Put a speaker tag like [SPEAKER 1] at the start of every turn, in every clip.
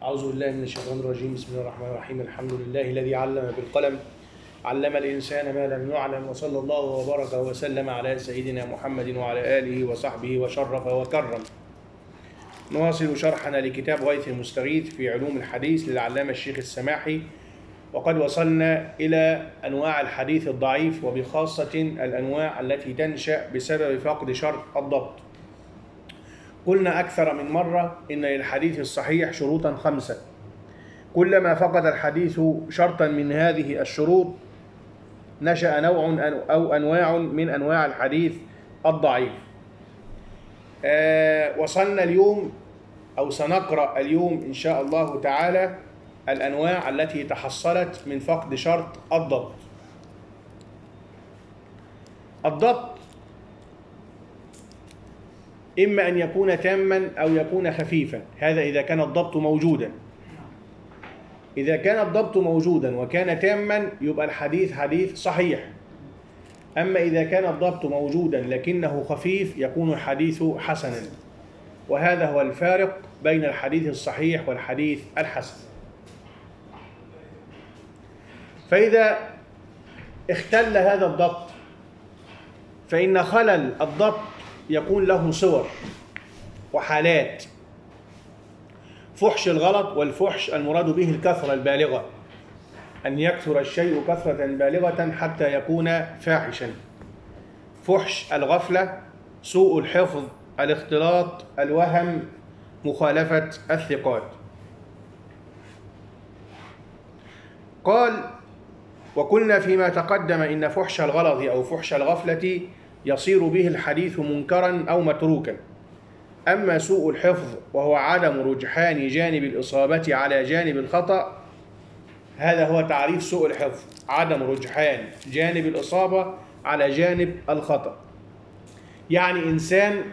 [SPEAKER 1] أعوذ بالله من الشيطان الرجيم. بسم الله الرحمن الرحيم. الحمد لله الذي علم بالقلم، علم الإنسان ما لم يعلم، وصلى الله وبارك وسلم على سيدنا محمد وعلى آله وصحبه وشرف وكرم. نواصل شرحنا لكتاب غيث المستغيث في علوم الحديث للعلامة الشيخ السماحي، وقد وصلنا إلى أنواع الحديث الضعيف، وبخاصة الأنواع التي تنشأ بسبب فقد شرط الضبط. قلنا أكثر من مرة إن للحديث الصحيح شروطا 5، كلما فقد الحديث شرطا من هذه الشروط نشأ نوع أو أنواع من أنواع الحديث الضعيف. وصلنا اليوم أو سنقرأ اليوم إن شاء الله تعالى الأنواع التي تحصلت من فقد شرط الضبط. الضبط إما أن يكون تاما أو يكون خفيفا، هذا إذا كان الضبط موجودا. إذا كان الضبط موجودا وكان تاما يبقى الحديث حديث صحيح. أما إذا كان الضبط موجودا لكنه خفيف يكون الحديث حسنا، وهذا هو الفارق بين الحديث الصحيح والحديث الحسن. فإذا اختل هذا الضبط فإن خلل الضبط يكون له صور وحالات. فحش الغلط، والفحش المراد به الكثرة البالغة، أن يكثر الشيء كثرة بالغة حتى يكون فاحشا. فحش الغفلة، سوء الحفظ، الاختلاط، الوهم، مخالفة الثقات. قال: وقلنا فيما تقدم إن فحش الغلط أو فحش الغفلة يصير به الحديث منكرا أو متروكا. أما سوء الحفظ وهو عدم رجحان جانب الإصابة على جانب الخطأ، هذا هو تعريف سوء الحفظ: عدم رجحان جانب الإصابة على جانب الخطأ. يعني إنسان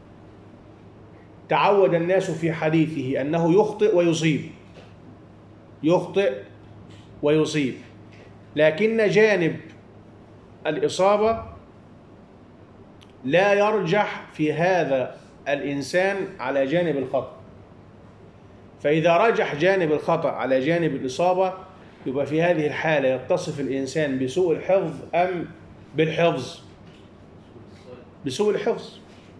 [SPEAKER 1] تعود الناس في حديثه أنه يخطئ ويصيب، يخطئ ويصيب، لكن جانب الإصابة لا يرجح في هذا الإنسان على جانب الخطأ. فإذا رجح جانب الخطأ على جانب الإصابة يبقى في هذه الحالة يتصف الإنسان بسوء الحفظ أم بالحفظ؟ بسوء الحفظ.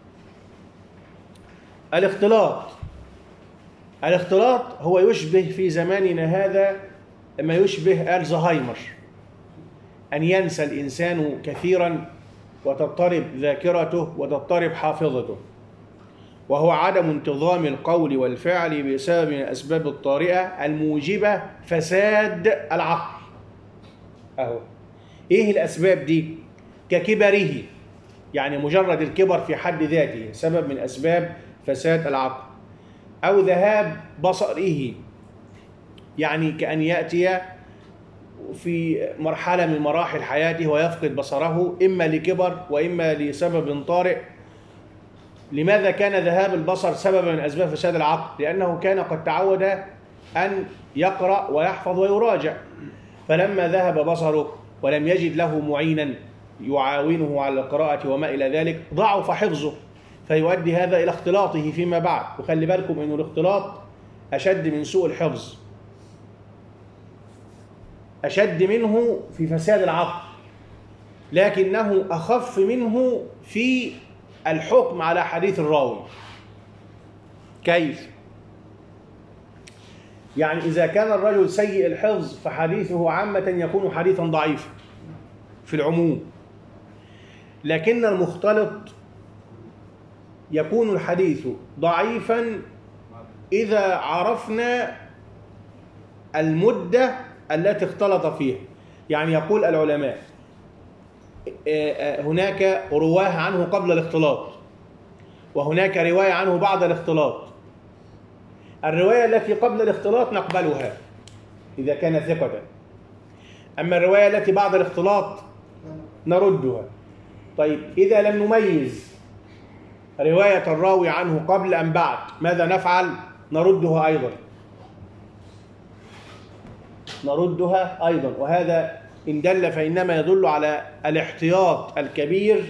[SPEAKER 1] الاختلاط هو يشبه في زماننا هذا ما يشبه الزهايمر، أن ينسى الإنسان كثيرا وتضطرب ذاكرته وتضطرب حافظته، وهو عدم انتظام القول والفعل بسبب من الأسباب الطارئة الموجبة فساد العقل. أهو إيه الأسباب دي؟ ككبره، يعني مجرد الكبر في حد ذاته سبب من أسباب فساد العقل. أو ذهاب بصره، يعني كأن يأتي في مرحلة من مراحل حياته ويفقد بصره، إما لكبر وإما لسبب طارئ. لماذا كان ذهاب البصر سببا من أسباب فساد العقل؟ لأنه كان قد تعود أن يقرأ ويحفظ ويراجع، فلما ذهب بصره ولم يجد له معينا يعاونه على القراءة وما إلى ذلك ضعف حفظه، فيؤدي هذا إلى اختلاطه فيما بعد. وخلي بالكم أن الاختلاط أشد من سوء الحفظ، أشد منه في فساد العقل، لكنه أخف منه في الحكم على حديث الراوي. كيف؟ يعني إذا كان الرجل سيء الحفظ فحديثه عامة يكون حديثا ضعيفا في العموم، لكن المختلط يكون الحديث ضعيفا إذا عرفنا المدة التي اختلط فيها. يعني يقول العلماء هناك رواه عنه قبل الاختلاط، وهناك رواية عنه بعد الاختلاط. الرواية التي قبل الاختلاط نقبلها إذا كان ثقة، أما الرواية التي بعد الاختلاط نردها. طيب إذا لم نميز رواية الراوي عنه قبل أم بعد ماذا نفعل؟ نردها أيضا. وهذا إن دل فإنما يدل على الاحتياط الكبير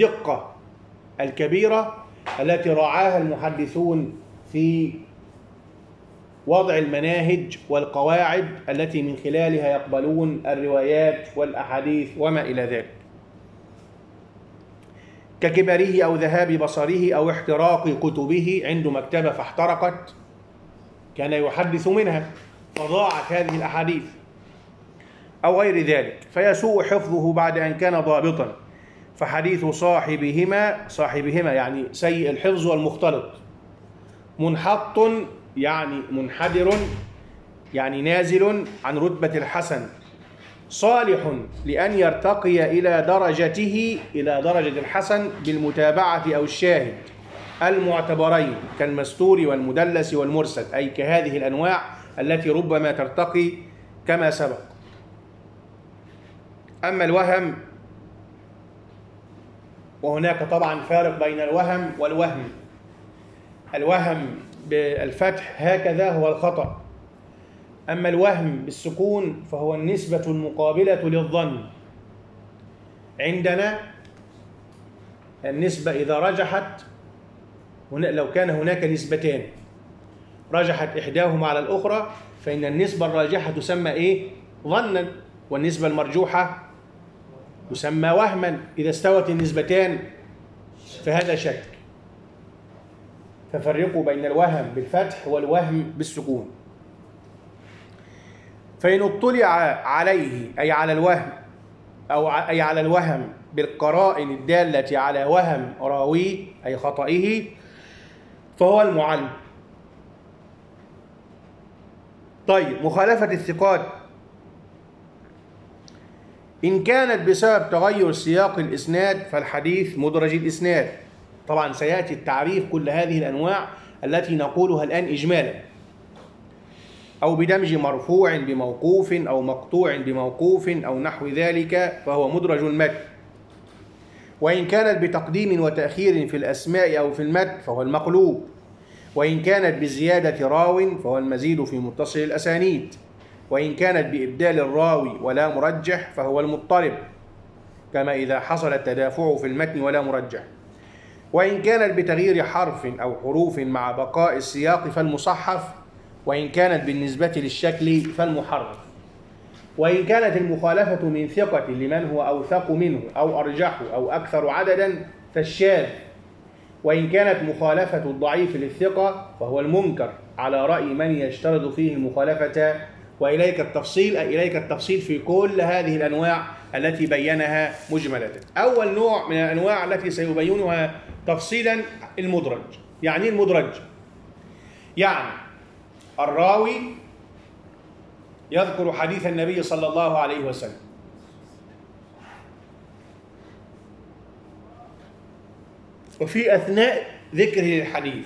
[SPEAKER 1] والدقة الكبيرة التي راعاها المحدثون في وضع المناهج والقواعد التي من خلالها يقبلون الروايات والأحاديث وما إلى ذلك، ككبره أو ذهاب بصره أو احتراق كتبه، عنده مكتبة فاحترقت كان يحدث منها فضاعت هذه الأحاديث، أو غير ذلك، فيسوء حفظه بعد أن كان ضابطا. فحديث صاحبهما يعني سيء الحفظ والمختلط، منحط يعني منحدر يعني نازل عن رتبة الحسن، صالح لأن يرتقي إلى درجة الحسن بالمتابعة أو الشاهد المعتبرين كالمستور والمدلس والمرسل، أي كهذه الأنواع التي ربما ترتقي كما سبق. أما الوهم، وهناك طبعا فارق بين الوهم والوهم. الوهم بالفتح هكذا هو الخطأ، أما الوهم بالسكون فهو النسبة المقابلة للظن. عندنا النسبة إذا رجحت، لو كان هناك نسبتان رجحت إحداهما على الأخرى فإن النسبة الراجحة تسمى إيه؟ ظنا، والنسبة المرجوحة تسمى وهما. إذا استوت النسبتان فهذا شك. ففرقوا بين الوهم بالفتح والوهم بالسكون. فإن اطلع عليه أي على الوهم أي على الوهم بالقرائن الدالة على وهم راويه أي خطئه فهو المعل. طيب، مخالفة الثقات إن كانت بسبب تغير سياق الإسناد فالحديث مدرج الإسناد. طبعا سيأتي التعريف كل هذه الأنواع التي نقولها الآن إجمالا. أو بدمج مرفوع بموقوف أو مقطوع بموقوف أو نحو ذلك فهو مدرج المتن. وإن كانت بتقديم وتأخير في الأسماء أو في المتن فهو المقلوب. وإن كانت بزيادة راو فهو المزيد في متصل الأسانيد. وإن كانت بإبدال الراوي ولا مرجح فهو المضطرب، كما إذا حصل التدافع في المتن ولا مرجح. وإن كانت بتغيير حرف أو حروف مع بقاء السياق فالمصحف. وإن كانت بالنسبة للشكل فالمحرف. وإن كانت المخالفة من ثقة لمن هو أوثق منه أو أرجح أو أكثر عددا فالشاذ. وإن كانت مخالفة الضعيف للثقة فهو المنكر على رأي من يشترط فيه المخالفة. وإليك التفصيل في كل هذه الأنواع التي بينها مجملة. أول نوع من الأنواع التي سيبينها تفصيلا المدرج. يعني المدرج يعني الراوي يذكر حديث النبي صلى الله عليه وسلم وفي أثناء ذكره للحديث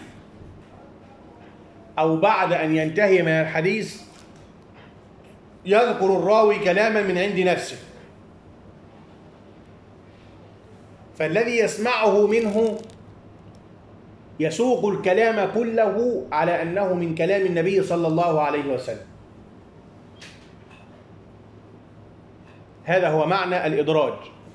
[SPEAKER 1] أو بعد أن ينتهي من الحديث يذكر الراوي كلاما من عند نفسه، فالذي يسمعه منه يسوق الكلام كله على أنه من كلام النبي صلى الله عليه وسلم. هذا هو معنى الإدراج.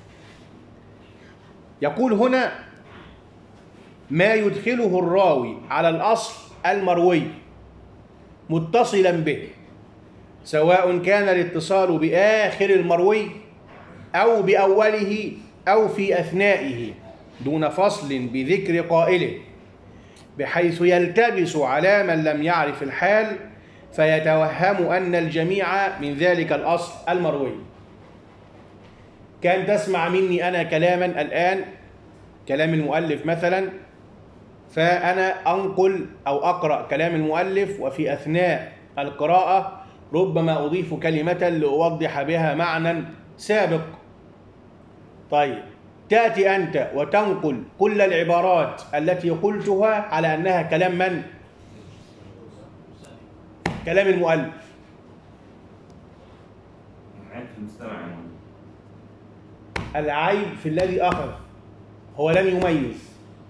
[SPEAKER 1] يقول هنا ما يدخله الراوي على الأصل المروي متصلا به، سواء كان الاتصال بآخر المروي أو بأوله أو في أثنائه دون فصل بذكر قائله، بحيث يلتبس على من لم يعرف الحال فيتوهم أن الجميع من ذلك الأصل المروي. كان تسمع مني أنا كلاما الآن، كلام المؤلف مثلا، فأنا أنقل أو أقرأ كلام المؤلف وفي أثناء القراءة ربما أضيف كلمة لأوضح بها معنى سابق. طيب، تأتي أنت وتنقل كل العبارات التي قلتها على أنها كلام من؟ كلام المؤلف. العيب في الذي أخذ، هو لم يميز.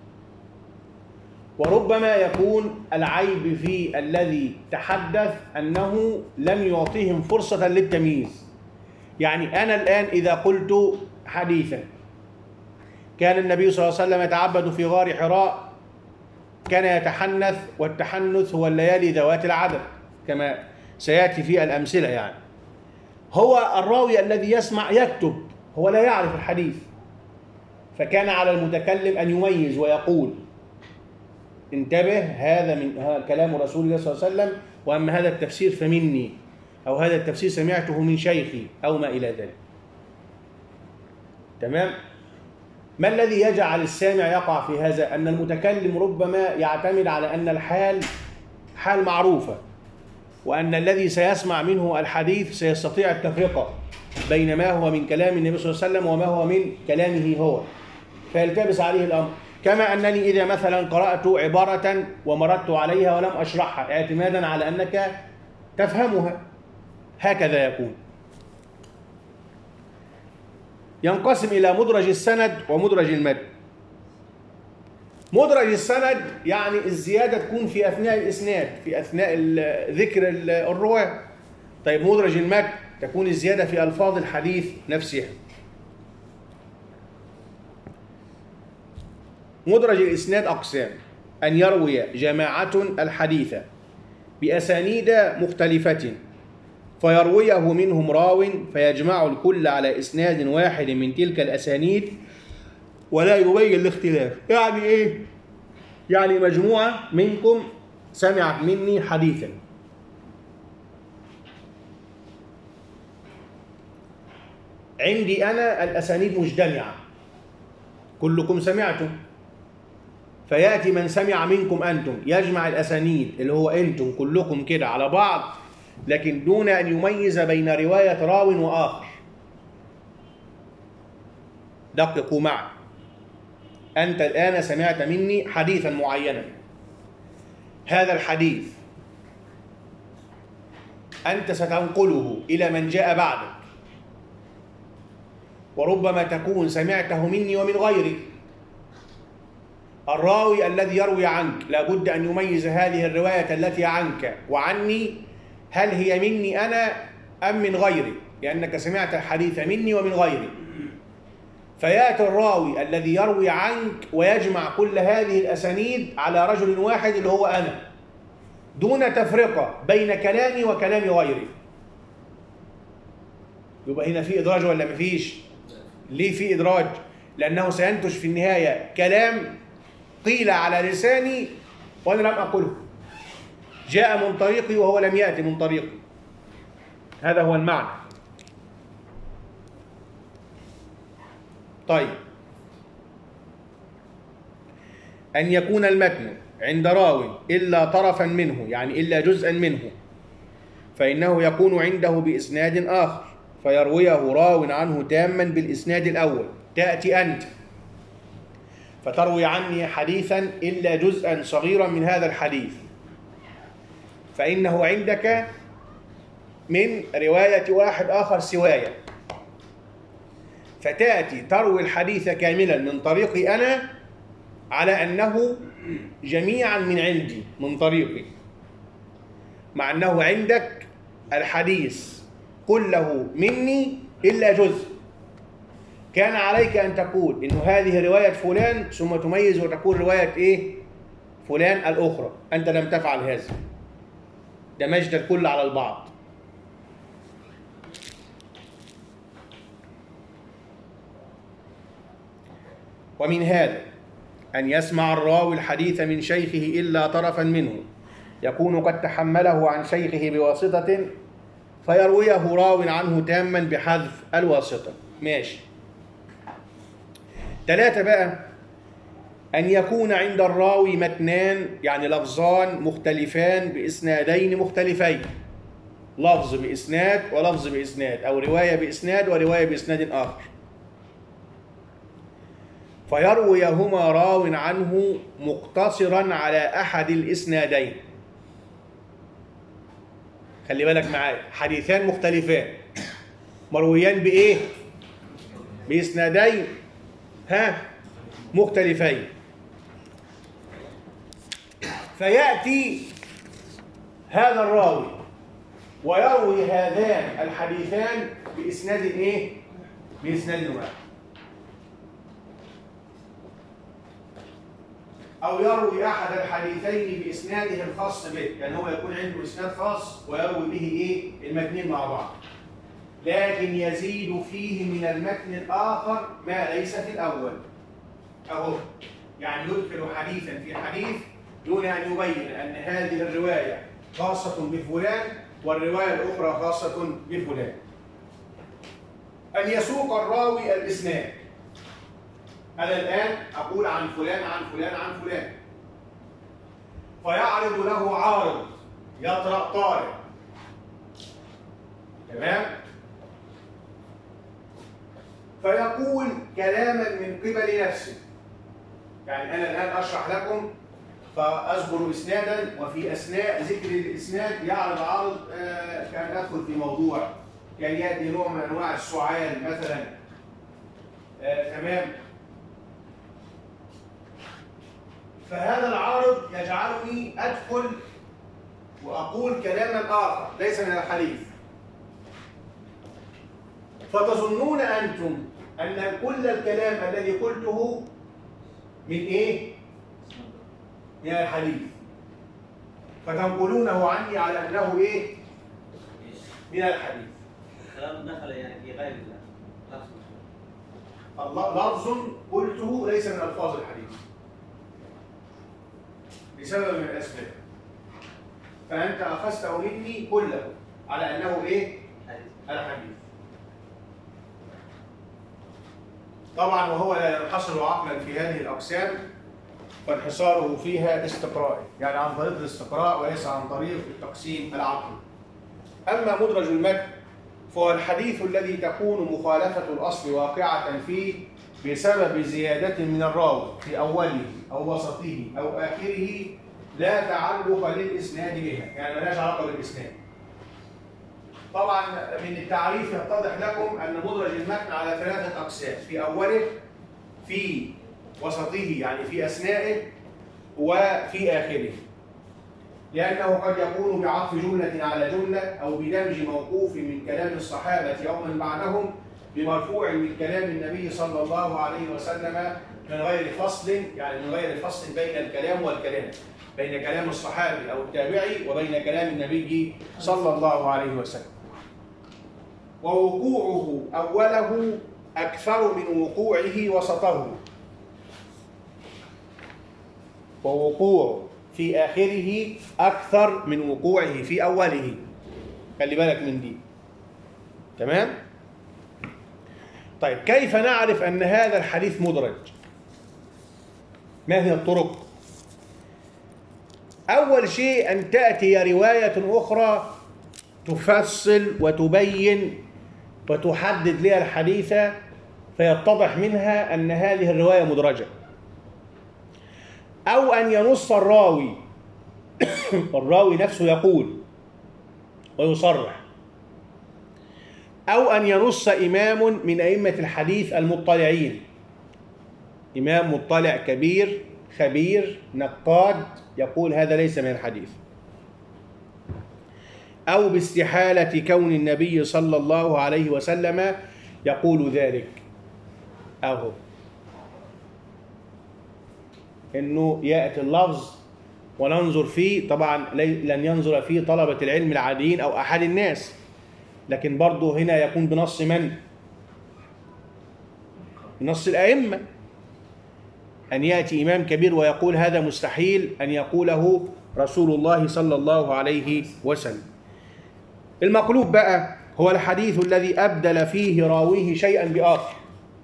[SPEAKER 1] وربما يكون العيب في الذي تحدث أنه لم يعطيهم فرصة للتمييز. يعني أنا الآن إذا قلت حديثا كان النبي صلى الله عليه وسلم يتعبد في غار حراء، كان يتحنث، والتحنث هو الليالي ذوات العدد، كما سيأتي في الأمثلة يعني. هو الراوي الذي يسمع يكتب، هو لا يعرف الحديث، فكان على المتكلم أن يميز ويقول انتبه هذا من كلام رسول الله صلى الله عليه وسلم، وأما هذا التفسير فمني، أو هذا التفسير سمعته من شيخي، أو ما إلى ذلك. تمام؟ ما الذي يجعل السامع يقع في هذا؟ أن المتكلم ربما يعتمد على أن الحال حال معروفة، وأن الذي سيسمع منه الحديث سيستطيع التفرقة بين ما هو من كلام النبي صلى الله عليه وسلم وما هو من كلامه هو، فيلتبس عليه الأمر. كما أنني إذا مثلا قرأت عبارة ومررت عليها ولم أشرحها اعتمادا على أنك تفهمها، هكذا يكون. ينقسم إلى مدرج السند ومدرج المتن. مدرج السند يعني الزيادة تكون في أثناء الإسناد، في أثناء ذكر الرواة. طيب مدرج المتن تكون الزيادة في ألفاظ الحديث نفسها. مدرج الإسناد أقسام: أن يروي جماعة الحديث بأسانيد مختلفة فيرويه منهم راو فيجمع الكل على إسناد واحد من تلك الأسانيد ولا يبين الاختلاف. يعني إيه؟ يعني مجموعة منكم سمعت مني حديثا، عندي أنا الأسانيد مجتمعة، كلكم سمعتم، فيأتي من سمع منكم أنتم يجمع الأسانيد اللي هو أنتم كلكم كده على بعض، لكن دون أن يميز بين رواية راو وآخر. دققوا معي، أنت الآن سمعت مني حديثا معينا، هذا الحديث أنت ستنقله إلى من جاء بعدك، وربما تكون سمعته مني ومن غيري. الراوي الذي يروي عنك لابد أن يميز هذه الرواية التي عنك وعني، هل هي مني أنا أم من غيري، لأنك سمعت الحديث مني ومن غيري. فيأتي الراوي الذي يروي عنك ويجمع كل هذه الأسانيد على رجل واحد اللي هو أنا، دون تفرقة بين كلامي وكلام غيري. يبقى هنا في إدراج ولا مفيش؟ ليه في إدراج؟ لأنه سينتج في النهاية كلام قيل على لساني وأنا لم أقله، جاء من طريقي وهو لم يأتي من طريقي. هذا هو المعنى. طيب، أن يكون المتن عند راو إلا طرفا منه، يعني إلا جزءا منه، فإنه يكون عنده بإسناد آخر فيرويه راو عنه تاما بالإسناد الأول. تأتي أنت فتروي عني حديثا إلا جزءا صغيرا من هذا الحديث، فإنه عندك من رواية واحد آخر سوايا، فتأتي تروي الحديث كاملا من طريقي أنا على أنه جميعا من عندي من طريقي، مع أنه عندك الحديث كله مني إلا جزء. كان عليك أن تقول إنه هذه رواية فلان، ثم تميز وتقول رواية إيه؟ فلان الأخرى. أنت لم تفعل هذا، دمجت الكل على البعض. ومن هذا أن يسمع الراوي الحديث من شيخه إلا طرفا منه يكون قد تحمله عن شيخه بواسطة فيرويه راو عنه تاما بحذف الواسطة. ماشي. 3 بقى، أن يكون عند الراوي متنان، يعني لفظان مختلفان بإسنادين مختلفين، لفظ بإسناد ولفظ بإسناد، أو رواية بإسناد ورواية بإسناد آخر، فيرويهما راو عنه مقتصرا على أحد الإسنادين. خلي بالك معايا، حديثان مختلفان مرويان بإيه؟ بإسنادين مختلفين، فيأتي هذا الراوي ويروي هذان الحديثان بإسناد إيه؟ بإسناد واحد. أو يروي أحد الحديثين بإسناده الخاص به، يعني هو يكون عنده إسناد خاص ويروي به إيه؟ المتنين مع بعض. لكن يزيد فيه من المتن الآخر ما ليس في الأول. أهو يعني يدخل حديثا في حديث دون أن يبين أن هذه الرواية خاصة بفلان والرواية الأخرى خاصة بفلان. أن يسوق الراوي الإسناد. أنا الآن أقول عن فلان عن فلان عن فلان، فيعرض له عارض يطرأ طارئ، تمام؟ فيقول كلاما من قبل نفسه. يعني أنا الآن أشرح لكم فأذكر إسنادا، وفي أثناء ذكر الإسناد يعرض عارض كان أدخل في موضوع، كان يأتي نوع من أنواع السعال مثلا، تمام؟ فهذا العارض يجعلني أدخل وأقول كلاما آخر ليس من الحديث، فتظنون أنتم أن كل الكلام الذي قلته من إيه؟ من الحديث، فتنقلونه عني على أنه إيه؟ من الحديث.
[SPEAKER 2] كلام دخل يعني في غير
[SPEAKER 1] لفظ قلته ليس من ألفاظ الحديث لسبب من الأسباب، فأنت أخذته مني كله على أنه إيه؟ الحديث. طبعا وهو لا ينحصر عقلا في هذه الأقسام، فانحصاره فيها استقراء، يعني عن طريق الاستقراء وليس عن طريق التقسيم العقلي. أما مدرج المتن فهو الحديث الذي تكون مخالفة الأصل واقعة فيه بسبب زيادة من الراوي في أوله أو وسطه أو آخره لا تعلق للإسناد بها، يعني ملهاش علاقة بالإسناد. طبعا من التعريف يتضح لكم أن مدرج المتن على 3 أقسام: في أوله، في وسطه يعني في أثنائه، وفي آخره. لأنه قد يكون بعطف جملة على جملة، أو بدمج موقوف من كلام الصحابة أو من بعدهم بمرفوع من كلام النبي صلى الله عليه وسلم من غير فصل، يعني من غير فصل بين الكلام والكلام، بين كلام الصحابي أو التابعي وبين كلام النبي صلى الله عليه وسلم. ووقوعه أوله أكثر من وقوعه وسطه، ووقوعه في آخره أكثر من وقوعه في أوله. خلي بالك من دي، تمام؟ طيب كيف نعرف أن هذا الحديث مدرج؟ ما هي الطرق؟ أول شيء أن تأتي رواية أخرى تفصل وتبين وتحدد لها الحديث، فيتضح منها أن هذه الرواية مدرجة. أو أن ينص الراوي الراوي نفسه يقول ويصرح، أو أن ينص إمام من أئمة الحديث المطلعين، إمام مطلع كبير خبير نقاد، يقول هذا ليس من الحديث. أو باستحالة كون النبي صلى الله عليه وسلم يقول ذلك. أهو إنه يأتي اللفظ وننظر فيه، طبعا لن ينظر فيه طلبة العلم العاديين أو أحد الناس، لكن برضه هنا يكون بنص من؟ بنص الأئمة. أن يأتي إمام كبير ويقول هذا مستحيل أن يقوله رسول الله صلى الله عليه وسلم. المقلوب بقى هو الحديث الذي أبدل فيه راويه شيئا بآخر.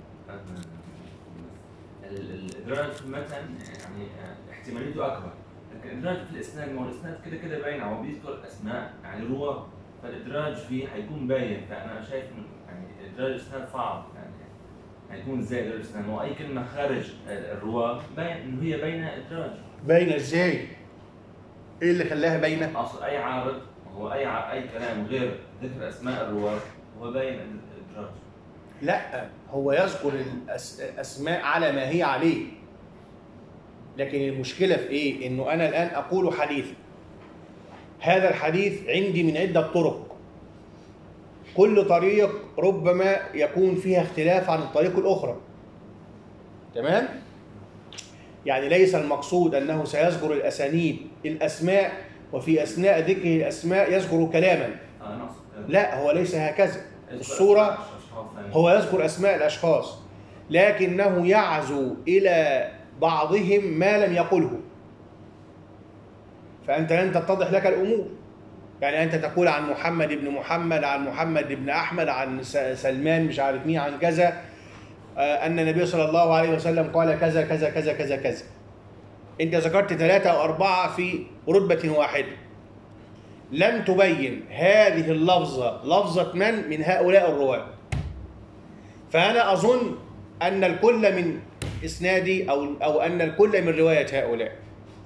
[SPEAKER 3] الإدراج في المتن يعني احتماليته أكبر، لكن الإدراج في الإسناد، ما هو الإسناد كده كده باين، هو بيذكر أسماء يعني رواه، فالإدراج فيه هيكون باين. فأنا شايف إنه يعني إدراج الإسناد صعب، يعني هيكون إزاي إدراج الإسناد؟ هو أي كلمة خارج الرواه باين إنه هي باينة إدراج.
[SPEAKER 1] باينة إزاي؟ إيه اللي خلاها باينة؟
[SPEAKER 3] أصل أي عارض، هو أي كلام غير ذكر أسماء الرواه هو باين الإدراج.
[SPEAKER 1] لا، هو يذكر الأسماء على ما هي عليه، لكن المشكلة في إيه؟ إنه أنا الآن أقول حديث، هذا الحديث عندي من عدة طرق، كل طريق ربما يكون فيها اختلاف عن الطريق الأخرى، تمام؟ يعني ليس المقصود أنه سيذكر الأسماء وفي أثناء ذكره الأسماء يذكر كلاما. لا، هو ليس هكذا. الصورة هو يذكر أسماء الأشخاص، لكنه يعزو إلى بعضهم ما لم يقله، فأنت لن تتضح لك الأمور. يعني أنت تقول عن محمد بن محمد، عن محمد بن أحمد، عن سلمان مش عارف مين، عن كذا، أن النبي صلى الله عليه وسلم قال كذا كذا كذا كذا كذا. أنت ذكرت 3 أو 4 في رتبة واحدة، لم تبين هذه اللفظة لفظة من هؤلاء الرواة. فأنا أظن أن الكل من إسنادي أو أن الكل من رواية هؤلاء.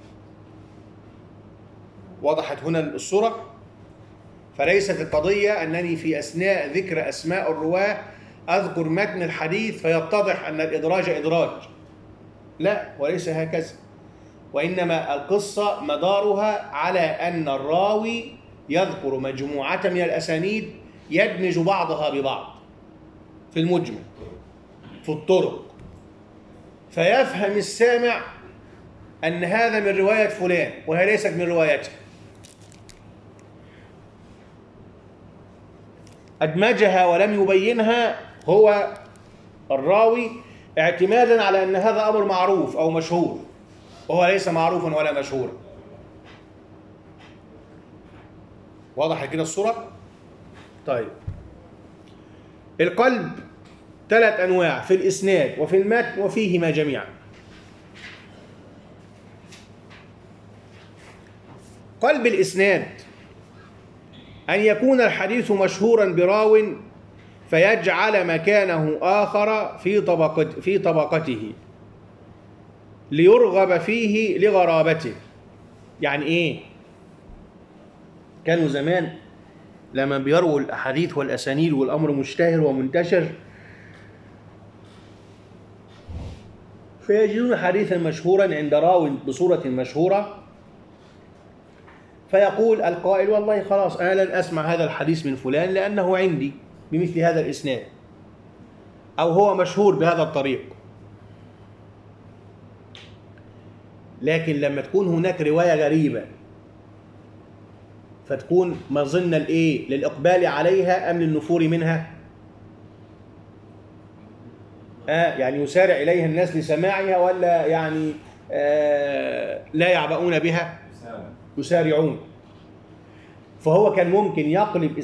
[SPEAKER 1] وضحت هنا الصورة؟ فليست القضية أنني في أثناء ذكر أسماء الرواة أذكر متن الحديث فيتضح أن الإدراج إدراج. لا، وليس هكذا. وإنما القصة مدارها على أن الراوي يذكر مجموعة من الأسانيد يدمج بعضها ببعض في المجمل في الطرق، فيفهم السامع أن هذا من رواية فلان وهي ليست من روايته. أدمجها ولم يبينها هو الراوي اعتمادا على أن هذا أمر معروف أو مشهور، وهو ليس معروفا ولا مشهورا. واضح كده الصورة؟ طيب، القلب 3 أنواع في الإسناد وفي المتن وفيهما جميعا. قلب الإسناد أن يكون الحديث مشهورا براو فيجعل مكانه آخر في طبقته ليرغب فيه لغرابته. يعني إيه؟ كانوا زمان لما بيروا الأحاديث والأسانيد والأمر مشتهر ومنتشر فيجدون حديثا مشهورا عند راو بصورة مشهورة، فيقول القائل والله خلاص أنا لن أسمع هذا الحديث من فلان لأنه عندي بمثل هذا الإسناد أو هو مشهور بهذا الطريق. لكن لما تكون هناك رواية غريبة فتكون مظنة الإيه؟ للإقبال عليها أم للنفور منها؟ يعني يسارع إليها الناس لسماعها ولا يعني لا يعبؤون بها؟ يسارعون. فهو كان ممكن يقلب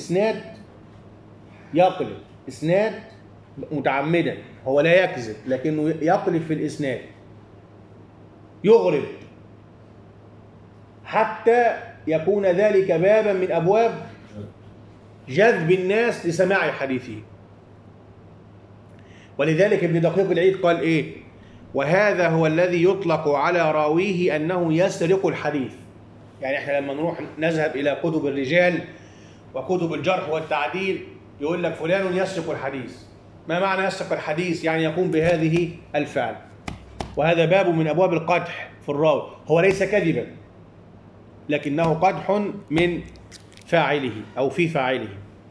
[SPEAKER 1] إسناد متعمدا، هو لا يكذب لكنه يقلب في الإسناد يغرب حتى يكون ذلك بابا من أبواب جذب الناس لسماع حديثه. ولذلك ابن دقيق العيد قال إيه؟ وهذا هو الذي يطلق على راويه أنه يسرق الحديث. يعني احنا لما نروح نذهب إلى كتب الرجال وكتب الجرح والتعديل يقول لك فلان يسرق الحديث. ما معنى يسرق الحديث؟ يعني يقوم بهذه الفعل، وهذا باب من أبواب القدح في الراوي. هو ليس كذبا لكنه قدح من فاعله أو في فاعله.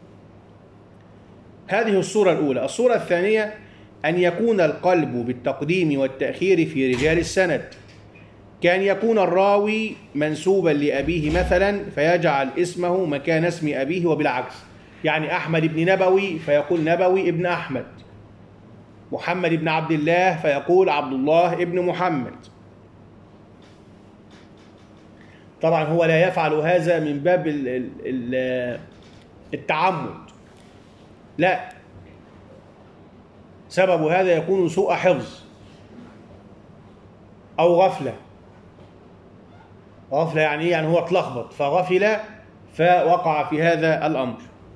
[SPEAKER 1] هذه الصورة الأولى. الصورة الثانية أن يكون القلب بالتقديم والتأخير في رجال السند، كان يكون الراوي منسوبا لأبيه مثلا فيجعل اسمه مكان اسم أبيه وبالعكس. يعني أحمد بن نبوي فيقول نبوي ابن أحمد، محمد بن عبد الله فيقول عبد الله ابن محمد. طبعا هو لا يفعل هذا من باب التعمد، لا، سبب هذا يكون سوء حفظ أو غفلة. غفلة يعني يعني هو اتلخبط فغفل فوقع في هذا الأمر.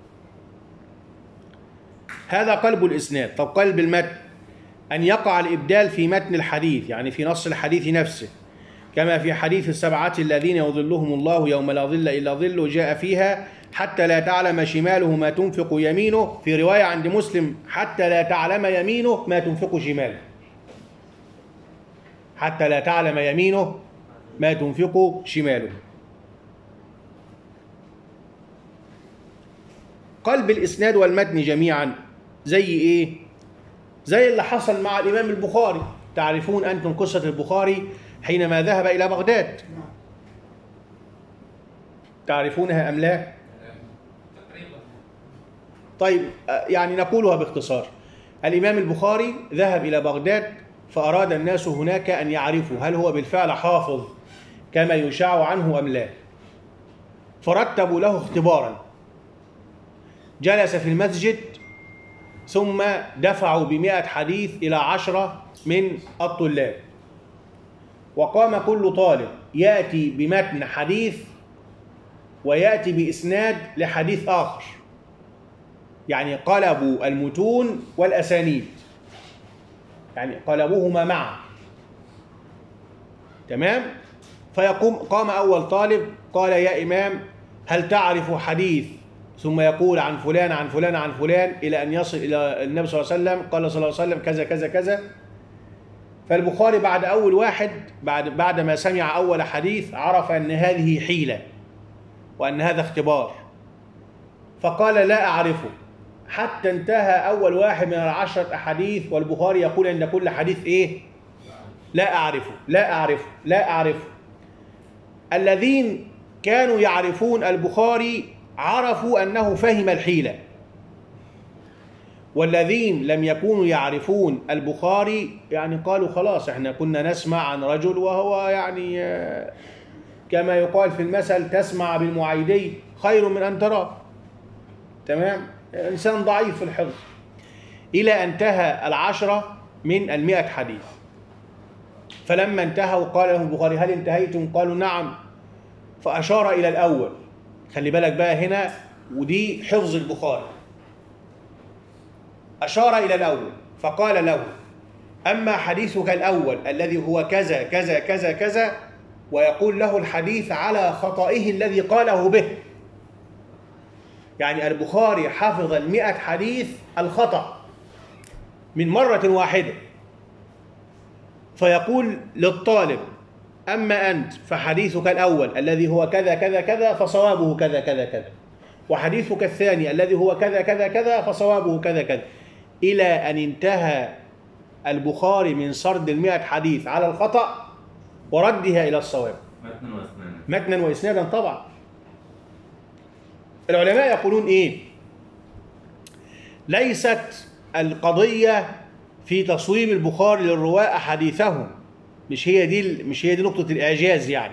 [SPEAKER 1] هذا قلب الإسناد. طب قلب المتن أن يقع الإبدال في متن الحديث، يعني في نص الحديث نفسه، كما في حديث السبعة الذين يظلهم الله يوم لا ظل إلا ظله، جاء فيها حتى لا تعلم شماله ما تنفق يمينه. في رواية عند مسلم حتى لا تعلم يمينه ما تنفق شماله، حتى لا تعلم يمينه ما تنفق شماله. قلب الإسناد والمتن جميعا زي إيه؟ زي اللي حصل مع الإمام البخاري تعرفون أنتم قصة البخاري حينما ذهب إلى بغداد، تعرفونها أم لا؟ طيب يعني نقولها باختصار. الإمام البخاري ذهب إلى بغداد، فأراد الناس هناك أن يعرفوا هل هو بالفعل حافظ كما يشاع عنه أم لا، فرتبوا له اختبارا. جلس في المسجد ثم دفعوا ب100 حديث إلى 10 من الطلاب، وقام كل طالب يأتي بمتن حديث ويأتي بإسناد لحديث آخر، يعني قلبوا المتون والأسانيد، يعني قلبوهما معا. تمام؟ قام أول طالب قال: يا إمام هل تعرف حديث؟ ثم يقول عن فلان عن فلان عن فلان إلى أن يصل إلى النبي صلى الله عليه وسلم، قال صلى الله عليه وسلم كذا كذا كذا. فالبخاري بعد أول واحد بعد ما سمع أول حديث عرف أن هذه حيلة وأن هذا اختبار، فقال: لا أعرفه، حتى انتهى أول واحد من 10 أحاديث والبخاري يقول عند كل حديث إيه؟ لا أعرفه لا أعرفه لا أعرفه. الذين كانوا يعرفون البخاري عرفوا أنه فهم الحيلة، والذين لم يكونوا يعرفون البخاري يعني قالوا خلاص احنا كنا نسمع عن رجل وهو يعني كما يقال في المثل تسمع بالمعيدي خير من أن تراه. تمام؟ إنسان ضعيف في الحفظ. إلى أن انتهى 10 من 100 حديث. فلما انتهوا قال لهم البخاري: هل انتهيتم؟ قالوا: نعم. فأشار إلى الأول. خلي بالك بقى هنا، ودي حفظ البخاري. أشار إلى الأول فقال له: أما حديثك الأول الذي هو كذا كذا كذا كذا، ويقول له الحديث على خطئه الذي قاله به. يعني البخاري حفظ 100 حديث الخطأ من مرة واحدة، فيقول للطالب: أما أنت فحديثك الأول الذي هو كذا كذا كذا فصوابه كذا كذا كذا، وحديثك الثاني الذي هو كذا كذا كذا فصوابه كذا كذا، إلى أن انتهى البخاري من سرد 100 حديث على الخطأ وردها إلى الصواب متنا وإسنادا. طبعا العلماء يقولون إيه؟ ليست القضية في تصويب البخاري للرواة أحاديثهم، مش هي دي نقطة الإعجاز. يعني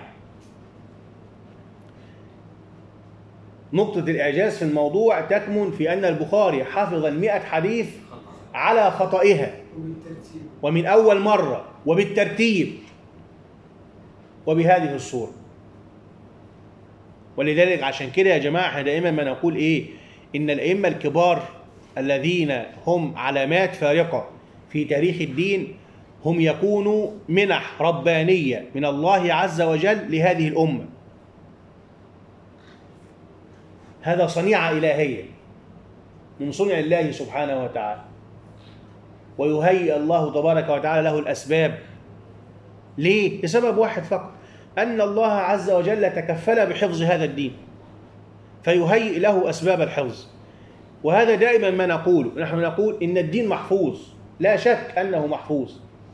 [SPEAKER 1] نقطة الإعجاز في الموضوع تكمن في أن البخاري حفظ 100 حديث على خطئها ومن أول مرة وبالترتيب وبهذه الصورة. ولذلك عشان كده يا جماعة احنا دائما ما نقول إيه؟ إن الأئمة الكبار الذين هم علامات فارقة في تاريخ الدين هم يكونوا منح ربانية من الله عز وجل لهذه الأمة. هذا صنيعة إلهية من صنع الله سبحانه وتعالى، ويهيئ الله تبارك وتعالى له الأسباب. ليه؟ لسبب واحد فقط، أن الله عز وجل تكفل بحفظ هذا الدين، فيهيئ له أسباب الحفظ. وهذا دائما ما نقول، نحن نقول إن الدين محفوظ، لا شك أنه محفوظ.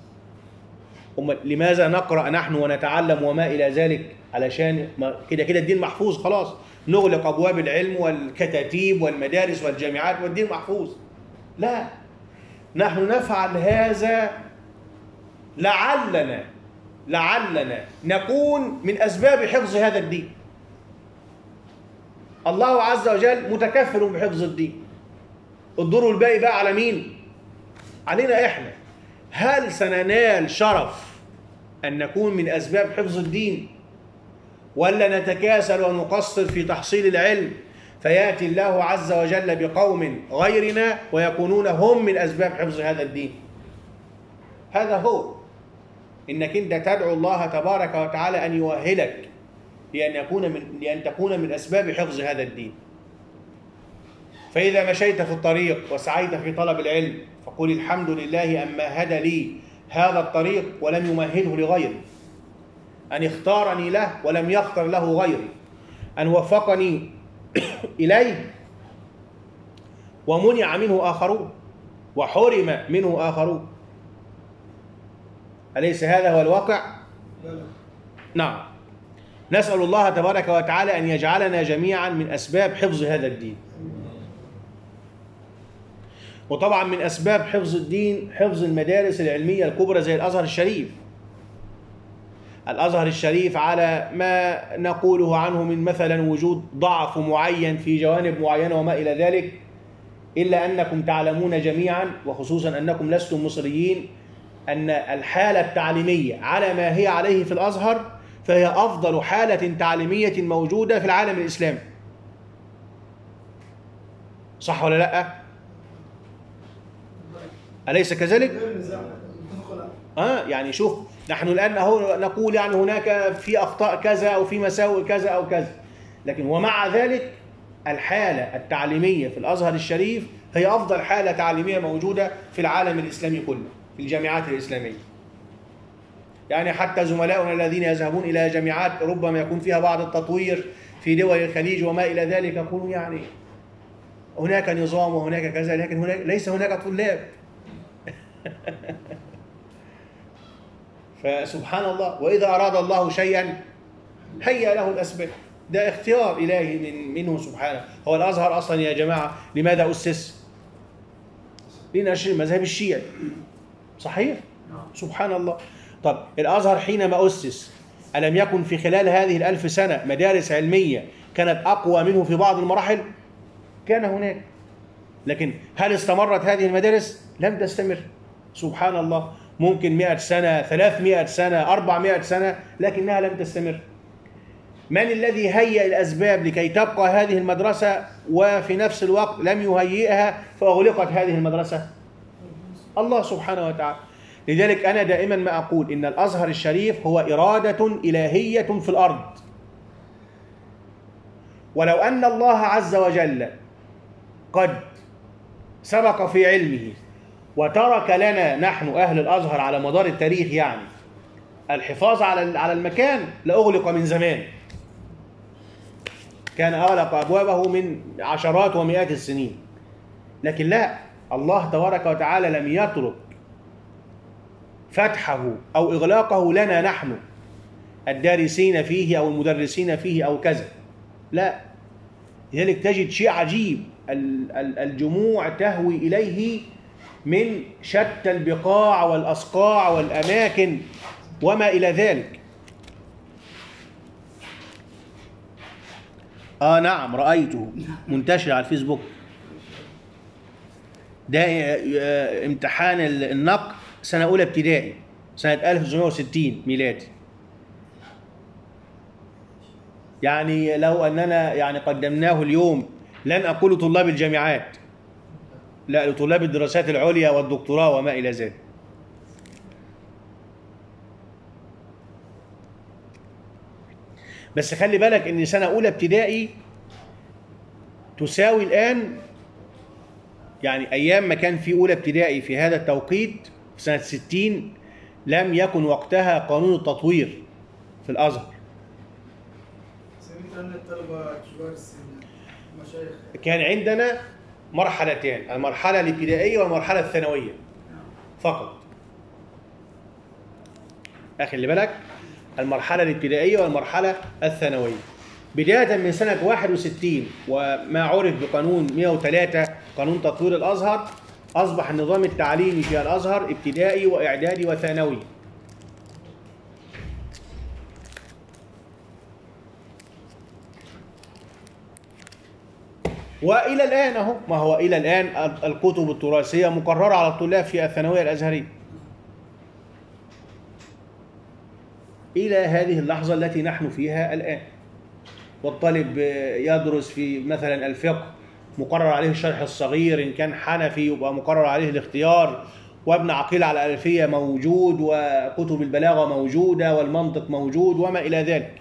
[SPEAKER 1] لماذا نقرأ نحن ونتعلم وما إلى ذلك؟ علشان كده الدين محفوظ خلاص، نغلق أبواب العلم والكتاتيب والمدارس والجامعات والدين محفوظ. لا، نحن نفعل هذا لعلنا نكون من أسباب حفظ هذا الدين. الله عز وجل متكفل بحفظ الدين. الدور الباقي بقى على مين؟ علينا إحنا. هل سننال شرف أن نكون من أسباب حفظ الدين، ولا نتكاسل ونقصر في تحصيل العلم فيأتي الله عز وجل بقوم غيرنا ويكونون هم من أسباب حفظ هذا الدين؟ هذا هو، إنك أنت تدعو الله تبارك وتعالى أن يؤهلك لأن تكون من أسباب حفظ هذا الدين. فإذا مشيت في الطريق وسعيت في طلب العلم فقل الحمد لله أما هدى لي هذا الطريق ولم يمهده لغيري، أن اختارني له ولم يختر له غيري، أن وفقني إليه ومنع منه آخرون وحرم منه آخرون. أليس هذا هو الواقع؟ نعم. نسأل الله تبارك وتعالى أن يجعلنا جميعا من أسباب حفظ هذا الدين. وطبعا من أسباب حفظ الدين حفظ المدارس العلمية الكبرى زي الأزهر الشريف. الأزهر الشريف على ما نقوله عنه من مثلا وجود ضعف معين في جوانب معينة وما إلى ذلك، إلا أنكم تعلمون جميعا وخصوصا أنكم لستم مصريين أن الحالة التعليمية على ما هي عليه في الأزهر فهي أفضل حالة تعليمية موجودة في العالم الإسلامي. صح ولا لأ؟ أليس كذلك؟ يعني شوف، نحن الآن نقول يعني هناك في أخطاء كذا أو في مساوئ كذا أو كذا، لكن ومع ذلك الحالة التعليمية في الأزهر الشريف هي أفضل حالة تعليمية موجودة في العالم الإسلامي كله، في الجامعات الإسلامية. يعني حتى زملائنا الذين يذهبون إلى جامعات ربما يكون فيها بعض التطوير في دول الخليج وما إلى ذلك يقولون يعني هناك نظام وهناك كذا، لكن ليس هناك طلاب. فسبحان الله، وإذا أراد الله شيئا هيأ له الأسباب. ده اختيار إلهي منه سبحانه. هو الأزهر أصلا يا جماعة لماذا أسس؟ لنشر المذهب الشيعي. صحيح؟ سبحان الله. طب الأزهر حينما أسس ألم يكن في خلال هذه 1000 سنة مدارس علمية كانت أقوى منه في بعض المراحل؟ كان هناك، لكن هل استمرت هذه المدارس؟ لم تستمر. سبحان الله، ممكن 100 سنة 300 سنة 400 سنة لكنها لم تستمر. من الذي هيأ الأسباب لكي تبقى هذه المدرسة وفي نفس الوقت لم يهيئها فأغلقت هذه المدرسة؟ الله سبحانه وتعالى. لذلك أنا دائما ما أقول إن الأزهر الشريف هو إرادة إلهية في الأرض، ولو أن الله عز وجل قد سبق في علمه وترك لنا نحن أهل الأزهر على مدار التاريخ يعني الحفاظ على المكان لأغلق من زمان، كان أغلق أبوابه من عشرات ومئات السنين. لكن لا، الله تبارك وتعالى لم يترك فتحه أو إغلاقه لنا نحن الدارسين فيه أو المدرسين فيه أو كذا، لا. لذلك تجد شيء عجيب، الجموع تهوي إليه من شتى البقاع والأصقاع والأماكن وما إلى ذلك. نعم رأيته منتشر على الفيسبوك. ده امتحان النقل سنة أولى ابتدائي سنة 1960 ميلادي. يعني لو أننا يعني قدمناه اليوم لن أقول طلاب الجامعات، لا، لطلاب الدراسات العليا والدكتوراه وما إلى ذلك. بس خلي بالك إن سنة أولى ابتدائي تساوي الآن، يعني أيام ما كان في أولى ابتدائي في هذا التوقيت في سنة 60 لم يكن وقتها قانون التطوير في الأزهر. كان عندنا مرحلتين، المرحلة الابتدائية والمرحلة الثانوية فقط. خلي بالك، المرحلة الابتدائية والمرحلة الثانوية بداية من سنة 61 وما عرف بقانون 103 قانون تطوير الأزهر، أصبح النظام التعليمي في الأزهر ابتدائي وإعدادي وثانوي. وإلى الآن أهو، ما هو إلى الآن الكتب التراثية مقررة على الطلاب في الثانوية الأزهرية إلى هذه اللحظة التي نحن فيها الآن. والطالب يدرس في مثلا الفقه مقرر عليه الشرح الصغير، إن كان حنفي يبقى مقرر عليه الاختيار، وابن عقيل على الألفية موجود، وكتب البلاغة موجودة، والمنطق موجود وما إلى ذلك.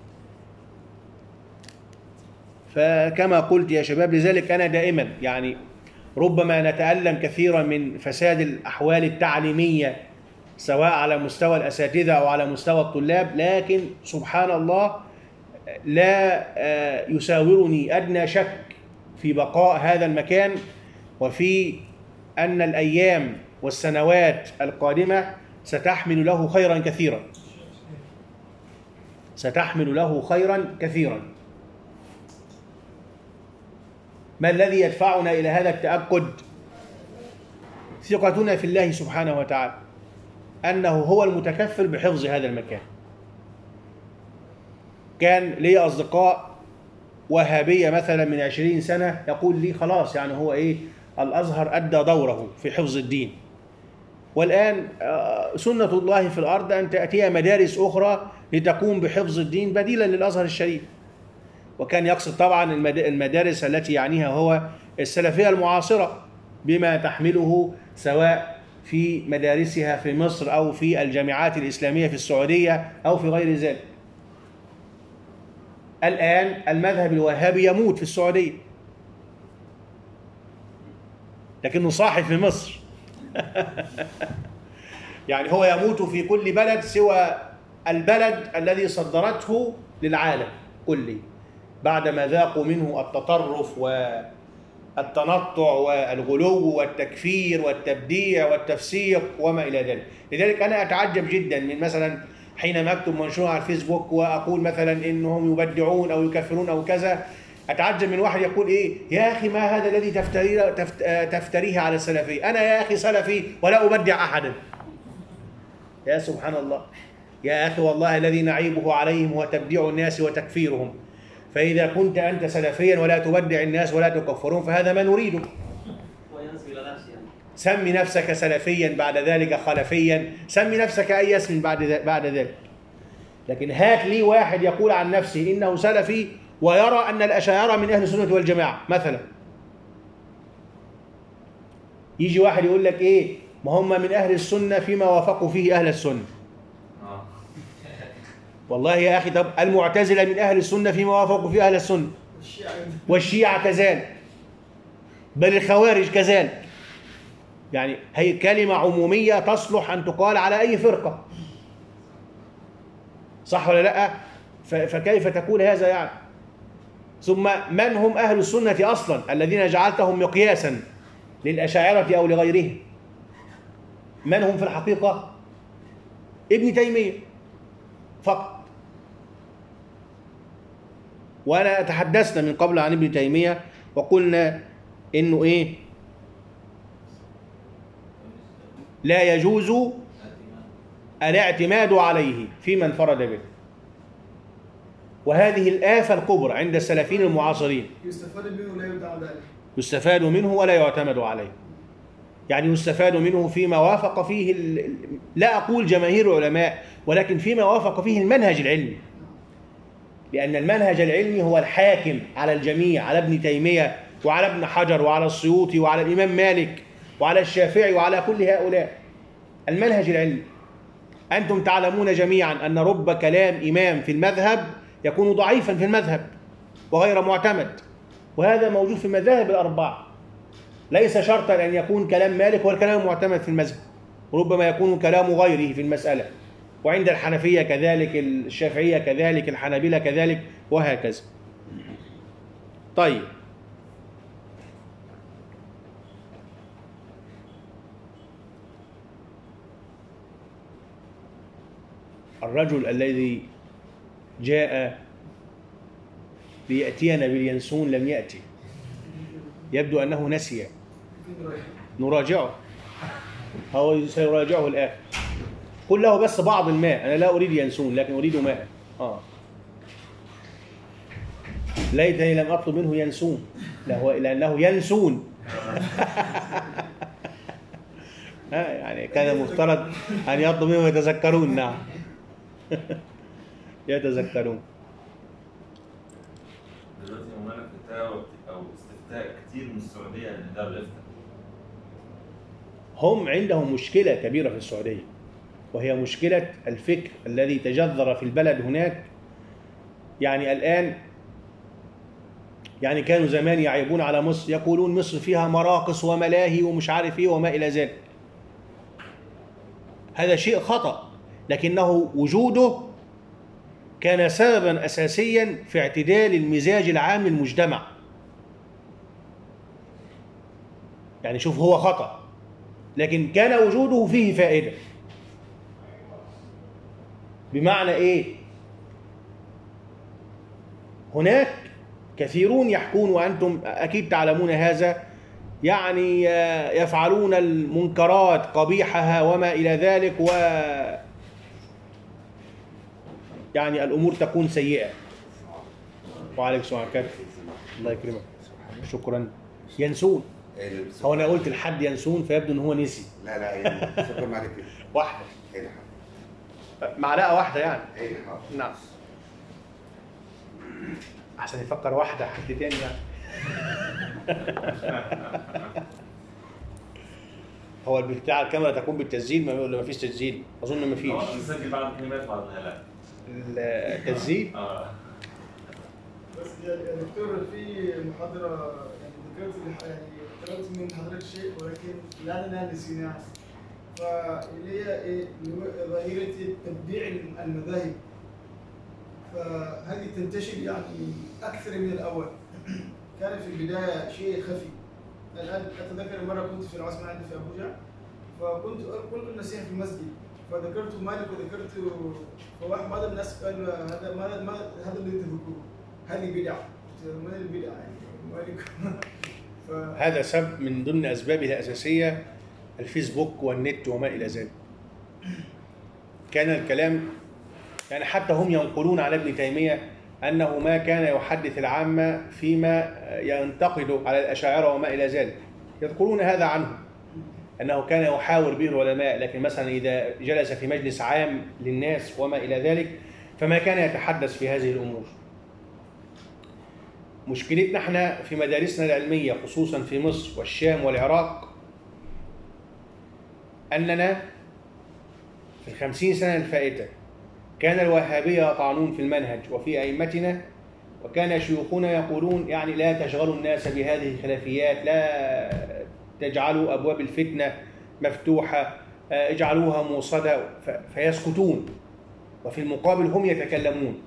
[SPEAKER 1] فكما قلت يا شباب، لذلك أنا دائما يعني ربما نتألم كثيرا من فساد الأحوال التعليمية سواء على مستوى الأساتذة أو على مستوى الطلاب، لكن سبحان الله لا يساورني أدنى شك في بقاء هذا المكان، وفي أن الأيام والسنوات القادمة ستحمل له خيرا كثيرا، ستحمل له خيرا كثيرا. ما الذي يدفعنا إلى هذا التأكد؟ ثقتنا في الله سبحانه وتعالى أنه هو المتكفل بحفظ هذا المكان. كان لي أصدقاء وهابية مثلا من 20 سنة يقول لي خلاص يعني هو إيه، الأزهر أدى دوره في حفظ الدين، والآن سنة الله في الأرض أن تأتي مدارس أخرى لتقوم بحفظ الدين بديلا للأزهر الشريف. وكان يقصد طبعا المدارس التي يعنيها هو السلفية المعاصرة بما تحمله سواء في مدارسها في مصر أو في الجامعات الإسلامية في السعودية أو في غير ذلك. الآن المذهب الوهابي يموت في السعودية لكنه صاحي في مصر. يعني هو يموت في كل بلد سوى البلد الذي صدرته للعالم كله بعدما ذاقوا منه التطرف والتنطع والغلو والتكفير والتبديع والتفسيق وما إلى ذلك. لذلك أنا أتعجب جدا من مثلا حينما أكتب منشور على الفيسبوك وأقول مثلا إنهم يبدعون أو يكفرون أو كذا، أتعجب من واحد يقول إيه يا أخي ما هذا الذي تفتريه على السلفي، أنا يا أخي سلفي ولا أبدع أحدا. يا سبحان الله، يا أخي والله الذي نعيبه عليهم هو تبديع الناس وتكفيرهم، فإذا كنت أنت سلفيا ولا تبدع الناس ولا تكفرون فهذا ما نريده. سمي نفسك سلفيا بعد ذلك خلفيا، سمي نفسك أي اسم بعد ذلك. لكن هات لي واحد يقول عن نفسه إنه سلفي ويرى أن الأشاعرة من أهل السنة والجماعة مثلا. يجي واحد يقول لك إيه ما هم من أهل السنة فيما وافقوا فيه أهل السنة. والله يا أخي طب المعتزلة من أهل السنة فيما وافقوا فيه أهل السنة، والشيعة كذلك، بل الخوارج كذلك. يعني هي كلمة عمومية تصلح أن تقال على أي فرقة، صح ولا لا؟ فكيف تقول هذا يعني؟ ثم من هم أهل السنة أصلا الذين جعلتهم مقياسا للأشاعرة أو لغيرهم؟ من هم في الحقيقة؟ ابن تيمية فقط. وأنا تحدثنا من قبل عن ابن تيمية وقلنا إنه إيه لا يجوز الاعتماد عليه فيما انفرد به، وهذه الآفة الكبرى عند السلفيين المعاصرين.
[SPEAKER 4] يستفاد منه ولا يدعى ذلك،
[SPEAKER 1] يستفاد منه ولا يعتمد عليه. يعني يستفاد منه فيما وافق فيه لا أقول جماهير العلماء، ولكن فيما وافق فيه المنهج العلمي، لأن المنهج العلمي هو الحاكم على الجميع، على ابن تيمية وعلى ابن حجر وعلى السيوطي وعلى الإمام مالك وعلى الشافعي وعلى كل هؤلاء. المنهج العلمي. أنتم تعلمون جميعا أن رب كلام إمام في المذهب يكون ضعيفا في المذهب وغير معتمد، وهذا موجود في المذاهب الأربعة. ليس شرطا أن يكون كلام مالك هو الكلام المعتمد في المذهب، ربما يكون كلام غيره في المسألة، وعند الحنفية كذلك، الشافعية كذلك، الحنابلة كذلك، وهكذا. طيب، الرجل الذي جاء ليأتينا باليانسون لم يأتي، يبدو أنه نسي. نراجعه، هو سيراجعه الآن. قل له بس بعض الماء، أنا لا أريد يانسون لكن أريد ماء. ليتني لم أطلب منه يانسون لأنه ينسون. يعني كان مفترض أن يطلب منهم يتذكرون. نعم. يتذكرون.
[SPEAKER 3] دلوقتي هناك فتاوى أو استفتاء كتير من السعودية لدار الإفتاء.
[SPEAKER 1] هم عندهم مشكلة كبيرة في السعودية، وهي مشكلة الفكر الذي تجذر في البلد هناك. يعني الآن، يعني كانوا زمان يعيبون على مصر، يقولون مصر فيها مراقص وملاهي ومش عارف ايه وما إلى ذلك. هذا شيء خطأ، لكنه وجوده كان سببا أساسيا في اعتدال المزاج العام للمجتمع. يعني شوف، هو خطأ لكن كان وجوده فيه فائدة. بمعنى إيه؟ هناك كثيرون يحكون وأنتم أكيد تعلمون هذا، يعني يفعلون المنكرات قبيحها وما إلى ذلك، يعني الأمور تكون سيئة. وعليكم السلام ورحمة الله. الله يكرمك. شكرا. ينسون. هو أنا قلت لحد ينسون فيبدو إن هو نسي.
[SPEAKER 5] لا يعني شكرا معلك.
[SPEAKER 1] واحدة. معلقة واحدة يعني. نعم. أحسن يفكر واحدة حد تاني يعني. هو بتاع الكاميرا تكون بالتسجيل ولا ما فيش تسجيل؟ أظن ما فيش.
[SPEAKER 3] نسجل بعض الكلمات بعضها لا.
[SPEAKER 1] التسجيل؟
[SPEAKER 4] بس يا دكتور في محاضرة يعني طلبت من حضرتك شيء ولكن لا نسيناه، فاللي هي ظاهرة تبديع المذاهب، فهذه تنتشر يعني أكثر من الأول. كان في البداية شيء خفي. الآن أتذكر مرة كنت في العاصمة عندي في أبوجا، فكنت أقول النصيحة في المسجد، فذكرت مالك وذكرت فواحد بعض الناس قال هذا اللي تذكره هذه بدعة. ما البدعة يعني مالك؟
[SPEAKER 1] هذا سبب من ضمن أسبابه الأساسية الفيسبوك والنت وما إلى ذلك. كان الكلام يعني حتى هم ينقلون على ابن تيمية أنه ما كان يحدث العامة فيما ينتقد على الأشاعرة وما إلى ذلك، يذكرون هذا عنه أنه كان يحاور به العلماء، لكن مثلا إذا جلس في مجلس عام للناس وما إلى ذلك فما كان يتحدث في هذه الأمور. مشكلتنا احنا في مدارسنا العلمية خصوصا في مصر والشام والعراق أننا في 50 سنة الفائتة كان الوهابية يطعنون في المنهج وفي أئمتنا، وكان شيوخنا يقولون يعني لا تشغلوا الناس بهذه الخلافيات، لا تجعلوا أبواب الفتنة مفتوحة، اجعلوها موصدة، فيسكتون وفي المقابل هم يتكلمون.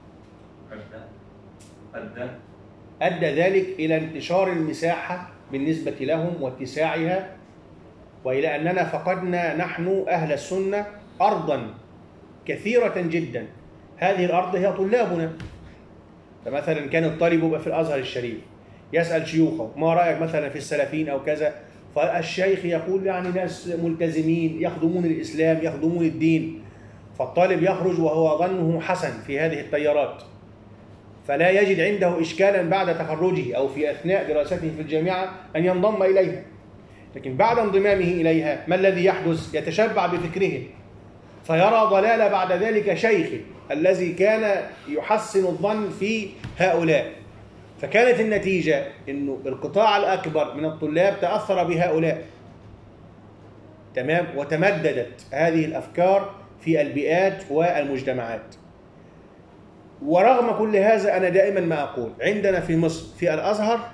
[SPEAKER 1] أدى ذلك إلى انتشار المساحة بالنسبة لهم واتساعها، وإلى أننا فقدنا نحن أهل السنة أرضاً كثيرة جداً. هذه الأرض هي طلابنا. فمثلاً كان الطالب يبقى في الأزهر الشريف يسأل شيوخه ما رأيك مثلاً في السلفيين أو كذا، فالشيخ يقول يعني ناس ملتزمين يخدمون الإسلام يخدمون الدين، فالطالب يخرج وهو ظنه حسن في هذه التيارات، فلا يجد عنده إشكالاً بعد تخرجه أو في أثناء دراسته في الجامعة أن ينضم إليها. لكن بعد انضمامه إليها ما الذي يحدث؟ يتشبع بفكره فيرى ضلال بعد ذلك شيخه الذي كان يحسن الظن في هؤلاء. فكانت النتيجة أنه القطاع الأكبر من الطلاب تأثر بهؤلاء، تمام، وتمددت هذه الأفكار في البيئات والمجتمعات. ورغم كل هذا أنا دائما ما أقول عندنا في مصر في الأزهر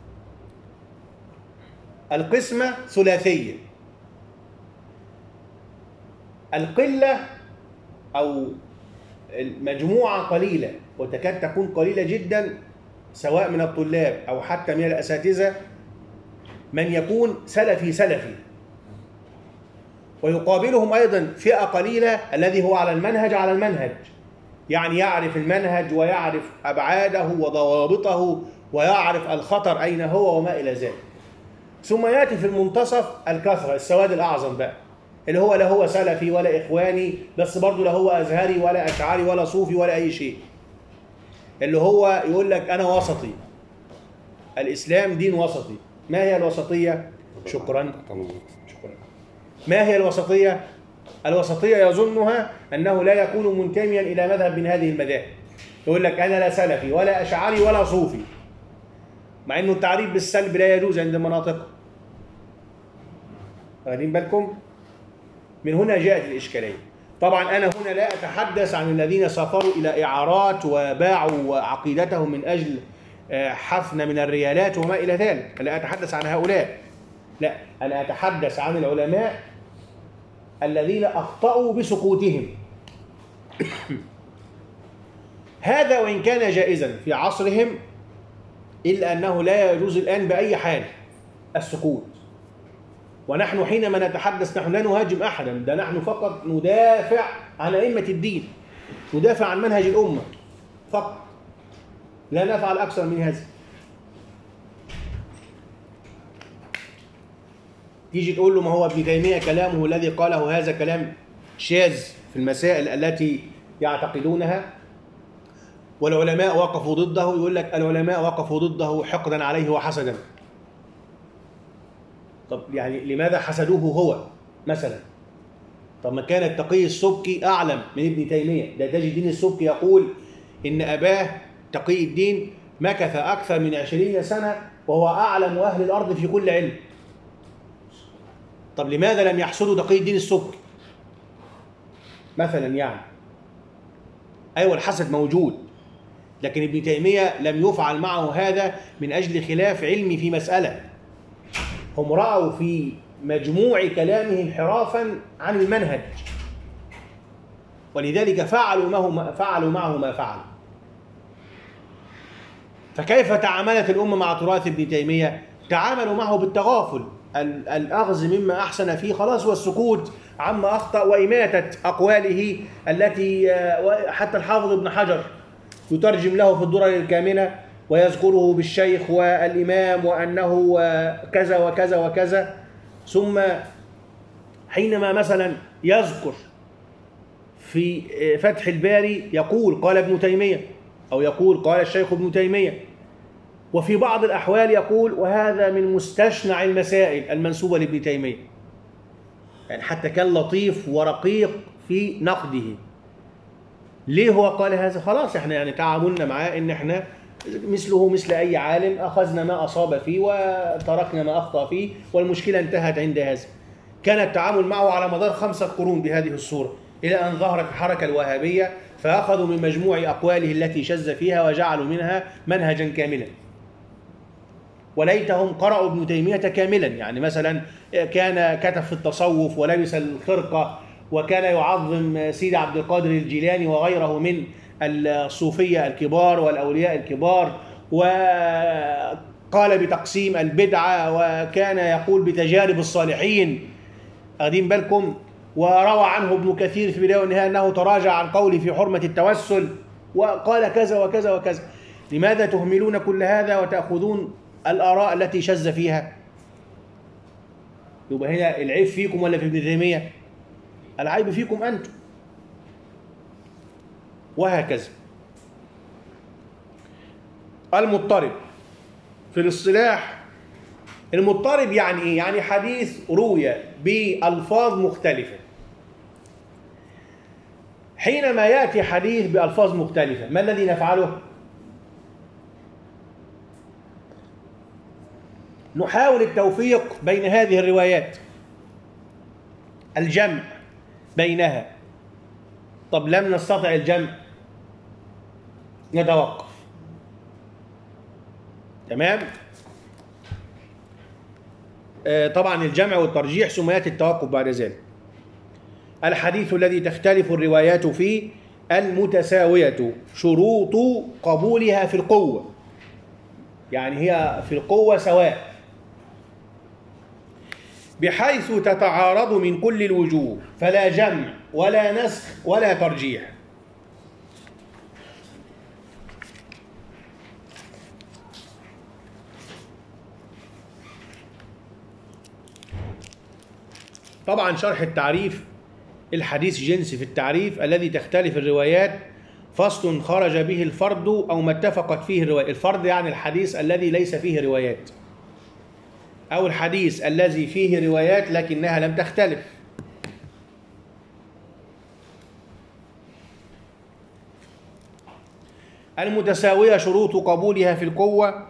[SPEAKER 1] القسمة ثلاثية، القلة أو المجموعة قليلة وتكاد تكون قليلة جدا سواء من الطلاب أو حتى من الأساتذة من يكون سلفي، ويقابلهم أيضا فئة قليلة الذي هو على المنهج، يعني يعرف المنهج ويعرف أبعاده وضوابطه ويعرف الخطر أين هو وما إلى ذلك. ثم يأتي في المنتصف الكثرة، السواد الأعظم بقى، اللي هو لا هو سلفي ولا إخواني بس برضه لا هو أزهري ولا أشعري ولا صوفي ولا أي شيء، اللي هو يقول لك أنا وسطي، الإسلام دين وسطي. ما هي الوسطية؟ شكرا. ما هي الوسطية؟ الوسطية يظنها أنه لا يكون منتميا إلى مذهب من هذه المذاهب، يقول لك أنا لا سلفي ولا أشعري ولا صوفي، مع أنه التعريف بالسلب لا يجوز عند مناطقه. واخدين بالكم؟ من هنا جاءت الإشكالية. طبعا أنا هنا لا أتحدث عن الذين سافروا إلى إعارات وباعوا عقيدتهم من أجل حفنة من الريالات وما إلى ذلك، لا أتحدث عن هؤلاء، لا، أنا أتحدث عن العلماء الذين أخطأوا بسقوطهم. هذا وإن كان جائزا في عصرهم إلا أنه لا يجوز الآن بأي حال السكوت. ونحن حينما نتحدث نحن لا نهاجم أحدا، ده نحن فقط ندافع عن أئمة الدين، ندافع عن منهج الأمة فقط، لا نفعل أكثر من هذا. تيجي تقول له ما هو ابن تيمية كلامه الذي قاله هذا كلام شاذ في المسائل التي يعتقدونها، والعلماء وقفوا ضده، يقول لك العلماء وقفوا ضده حقدا عليه وحسدا. طب يعني لماذا حسدوه هو مثلا؟ طب ما كان التقي السبكي أعلم من ابن تيمية، ده تاج الدين السبكي يقول إن أباه تقي الدين مكث أكثر من 20 سنة وهو أعلم أهل الأرض في كل علم. طب لماذا لم يحسدوا تقي الدين السبكي مثلا؟ يعني أيوة الحسد موجود، لكن ابن تيمية لم يفعل معه هذا من أجل خلاف علمي في مسألة، هم رأوا في مجموع كلامه انحرافا عن المنهج، ولذلك فعلوا معه ما فعلوا. فكيف تعاملت الأمة مع تراث ابن تيمية؟ تعاملوا معه بالتغافل، الأخذ مما أحسن فيه خلاص، والسكوت عما أخطأ، وإماتة أقواله التي حتى الحافظ ابن حجر يترجم له في الدرر الكامنة ويذكره بالشيخ والإمام وأنه كذا وكذا وكذا، ثم حينما مثلا يذكر في فتح الباري يقول قال ابن تيمية، أو يقول قال الشيخ ابن تيمية، وفي بعض الأحوال يقول وهذا من مستشنع المسائل المنسوبة لابن تيمية. يعني حتى كان لطيف ورقيق في نقده. ليه هو قال هذا؟ خلاص احنا يعني تعاملنا معاه ان احنا مثله مثل اي عالم، اخذنا ما اصاب فيه وتركنا ما اخطأ فيه، والمشكلة انتهت عند هذا. كان التعامل معه على مدار 5 قرون بهذه الصورة، الى ان ظهرت الحركة الوهابية فاخذوا من مجموع اقواله التي شذ فيها وجعلوا منها منهجا كاملا. وليتهم قرأوا ابن تيمية كاملا، يعني مثلا كان كتب في التصوف ولبس الخرقة، وكان يعظم سيدي عبد القادر الجيلاني وغيره من الصوفية الكبار والأولياء الكبار، وقال بتقسيم البدعة، وكان يقول بتجارب الصالحين، أخذين بالكم؟ وروى عنه ابن كثير في البداية والنهاية أنه تراجع عن قوله في حرمة التوسل، وقال كذا وكذا وكذا. لماذا تهملون كل هذا وتأخذون الآراء التي شذ فيها؟ يبقى هنا العيب فيكم ولا في ابن تيمية؟ العيب فيكم أنتم. وهكذا. المضطرب في الاصطلاح، المضطرب يعني إيه؟ يعني حديث روي بألفاظ مختلفة. حينما يأتي حديث بألفاظ مختلفة ما الذي نفعله؟ نحاول التوفيق بين هذه الروايات، الجمع بينها. طب لم نستطع الجمع نتوقف. تمام؟ طبعا الجمع والترجيح ثم يأتي التوقف بعد ذلك. الحديث الذي تختلف الروايات فيه المتساوية شروط قبولها في القوة، يعني هي في القوة سواء، بحيث تتعارض من كل الوجوه، فلا جمع ولا نسخ ولا ترجيح. طبعا شرح التعريف، الحديث جنس في التعريف الذي تختلف الروايات، فصل خرج به الفرد أو ما اتفقت فيه الروايات. الفرد يعني الحديث الذي ليس فيه روايات، أو الحديث الذي فيه روايات لكنها لم تختلف. المتساوية شروط قبولها في القوة،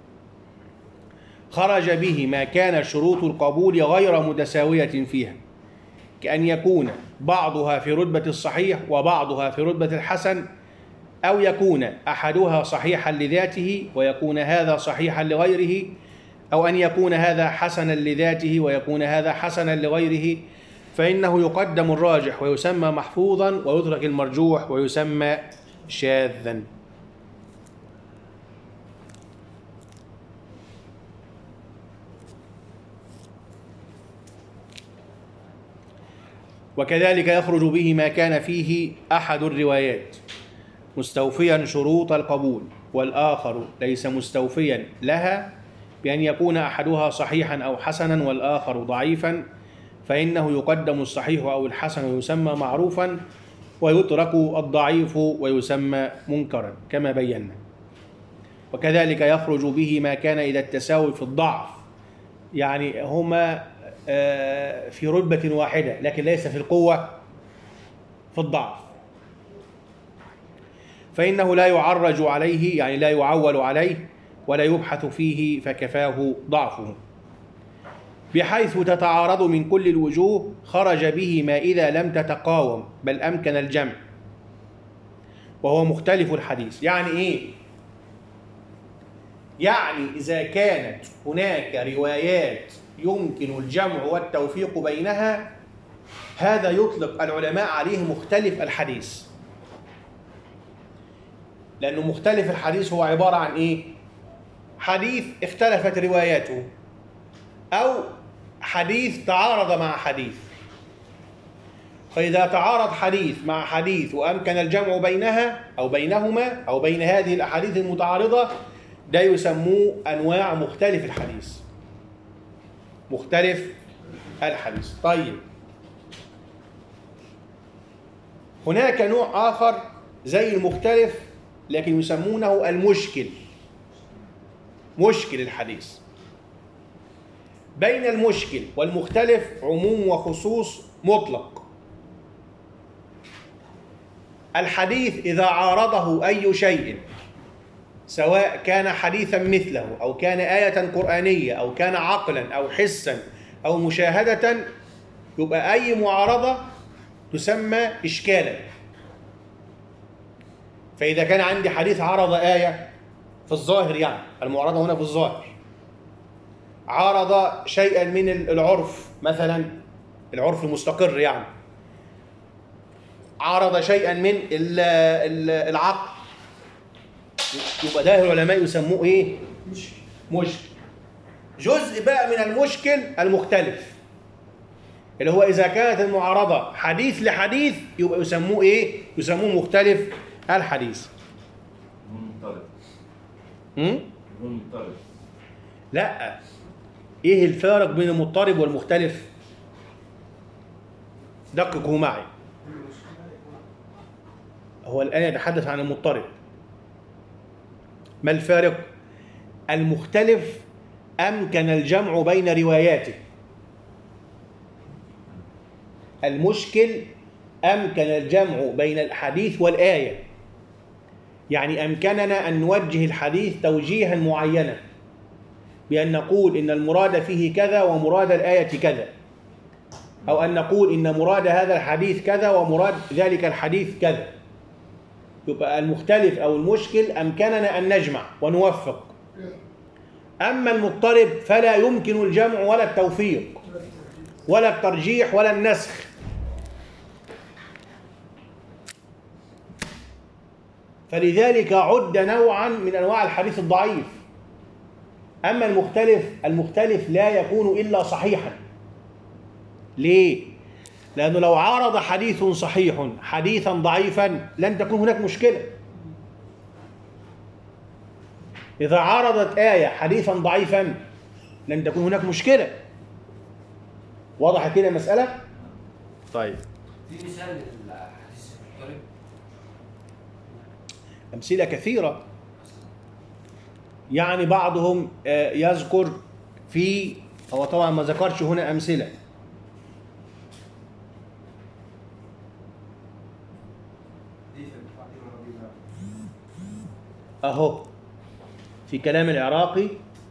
[SPEAKER 1] خرج به ما كان شروط القبول غير متساوية فيها، كأن يكون بعضها في رتبة الصحيح وبعضها في رتبة الحسن، أو يكون أحدها صحيحا لذاته ويكون هذا صحيحا لغيره، أو أن يكون هذا حسنا لذاته ويكون هذا حسنا لغيره، فإنه يقدم الراجح ويسمى محفوظا، ويترك المرجوح ويسمى شاذا. وكذلك يخرج به ما كان فيه أحد الروايات مستوفيا شروط القبول والآخر ليس مستوفيا لها، بأن يكون أحدها صحيحا أو حسنا والآخر ضعيفا، فإنه يقدم الصحيح أو الحسن ويسمى معروفا، ويترك الضعيف ويسمى منكرا كما بينا. وكذلك يخرج به ما كان إلى التساوي في الضعف، يعني هما في رتبة واحدة لكن ليس في القوة في الضعف، فإنه لا يعرج عليه، يعني لا يعول عليه ولا يبحث فيه فكفاه ضعفه، بحيث تتعارض من كل الوجوه خرج به ما إذا لم تتقاوم بل أمكن الجمع، وهو مختلف الحديث. يعني إيه؟ يعني إذا كانت هناك روايات يمكن الجمع والتوفيق بينها، هذا يطلق العلماء عليه مختلف الحديث، لأنه مختلف الحديث هو عبارة عن إيه؟ حديث اختلفت رواياته، أو حديث تعارض مع حديث. فإذا تعارض حديث مع حديث وأمكن الجمع بينها أو بينهما أو بين هذه الأحاديث المتعارضة، ده يسموه أنواع مختلف الحديث. مختلف الحديث. طيب، هناك نوع آخر زي المختلف لكن يسمونه المشكل. مشكل الحديث. بين المشكل والمختلف عموم وخصوص مطلق. الحديث إذا عارضه أي شيء، سواء كان حديثا مثله أو كان آية قرآنية أو كان عقلا أو حسا أو مشاهدة، يبقى أي معارضة تسمى إشكالا. فإذا كان عندي حديث عارض آية في الظاهر، يعني المعارضة هنا في الظاهر، عارض شيئا من العرف، مثلا العرف المستقر، يعني عارض شيئا من العقل، يبقى ده العلماء يسموه ايه؟ مشكل. جزء بقى من المشكل المختلف، اللي هو اذا كانت المعارضه حديث لحديث يبقى يسموه ايه؟ يسموه مختلف الحديث.
[SPEAKER 3] مضطرب.
[SPEAKER 1] لا، ايه الفارق بين المضطرب والمختلف؟ دققوا معي. هو الآن يتحدث عن المضطرب. ما الفارق؟ المختلف أمكن الجمع بين رواياته. المشكل أمكن الجمع بين الحديث والآية، يعني أمكننا أن نوجه الحديث توجيها معينا بأن نقول إن المراد فيه كذا ومراد الآية كذا، أو أن نقول إن مراد هذا الحديث كذا ومراد ذلك الحديث كذا. يبقى المختلف أو المشكل أمكننا أن نجمع ونوفق. أما المضطرب فلا يمكن الجمع ولا التوفيق ولا الترجيح ولا النسخ. فلذلك عد نوعا من أنواع الحديث الضعيف. أما المختلف لا يكون إلا صحيحا. ليه؟ لأنه لو عارض حديث صحيح حديثا ضعيفا لن تكون هناك مشكلة. إذا عارضت آية حديثا ضعيفا لن تكون هناك مشكلة. واضح كده المسألة؟ طيب،
[SPEAKER 6] في مثال للحديث المضطرب؟
[SPEAKER 1] أمثلة كثيرة. يعني بعضهم يذكر في، هو طبعا ما ذكرش هنا أمثلة، أهو في كلام العراقي: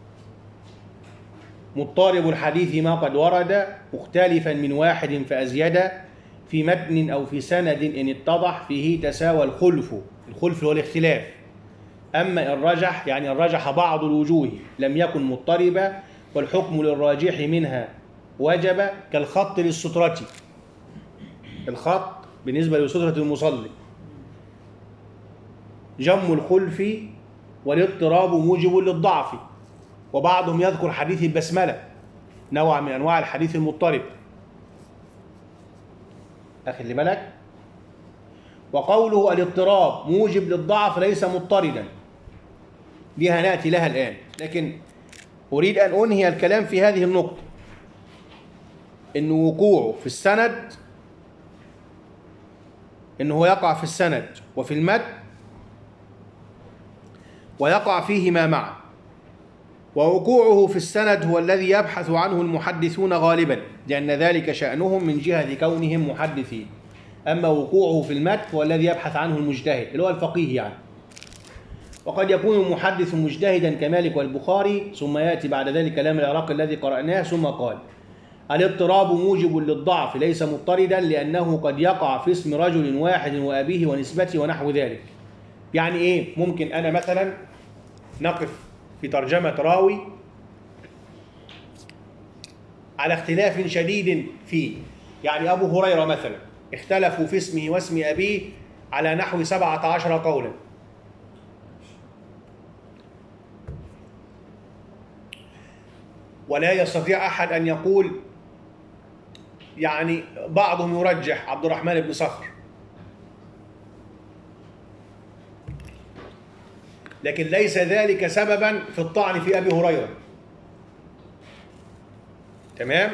[SPEAKER 1] مضطرب الحديث ما قد ورد مختلفا من واحد فأزيد، في متن أو في سند إن اتضح فيه تساوى الخلف. الخلف هو الاختلاف. أما إن رجح، يعني إن رجح بعض الوجوه لم يكن مضطربا، والحكم للراجح منها وجب، كالخط للسترة. الخط بالنسبة لسترة المصلي جم الخلف والاضطراب موجب للضعف. وبعضهم يذكر حديث البسملة، نوع من أنواع الحديث المضطرب. أخلي بالك. وقوله الاضطراب موجب للضعف ليس مضطردا، دي هنأتي لها الآن، لكن أريد أن أنهي الكلام في هذه النقطة، إن وقوعه في السند، إنه يقع في السند وفي المتن ويقع فيهما معا. ووقوعه في السند هو الذي يبحث عنه المحدثون غالبا، لأن ذلك شأنهم من جهة كونهم محدثين. أما وقوعه في المتن هو الذي يبحث عنه المجتهد اللي هو الفقيه يعني. وقد يكون المحدث مجتهدا كمالك والبخاري، ثم يأتي بعد ذلك كلام العراقي الذي قرأناه، ثم قال الاضطراب موجب للضعف ليس مضطردا، لأنه قد يقع في اسم رجل واحد وأبيه ونسبته ونحو ذلك. يعني إيه؟ ممكن أنا مثلا نقف في ترجمة راوي على اختلاف شديد فيه، يعني أبو هريرة مثلا اختلفوا في اسمه واسم أبيه على نحو 17 قولا، ولا يستطيع أحد أن يقول، يعني بعضهم يرجح عبد الرحمن بن صخر، لكن ليس ذلك سببا في الطعن في أبي هريرة. تمام؟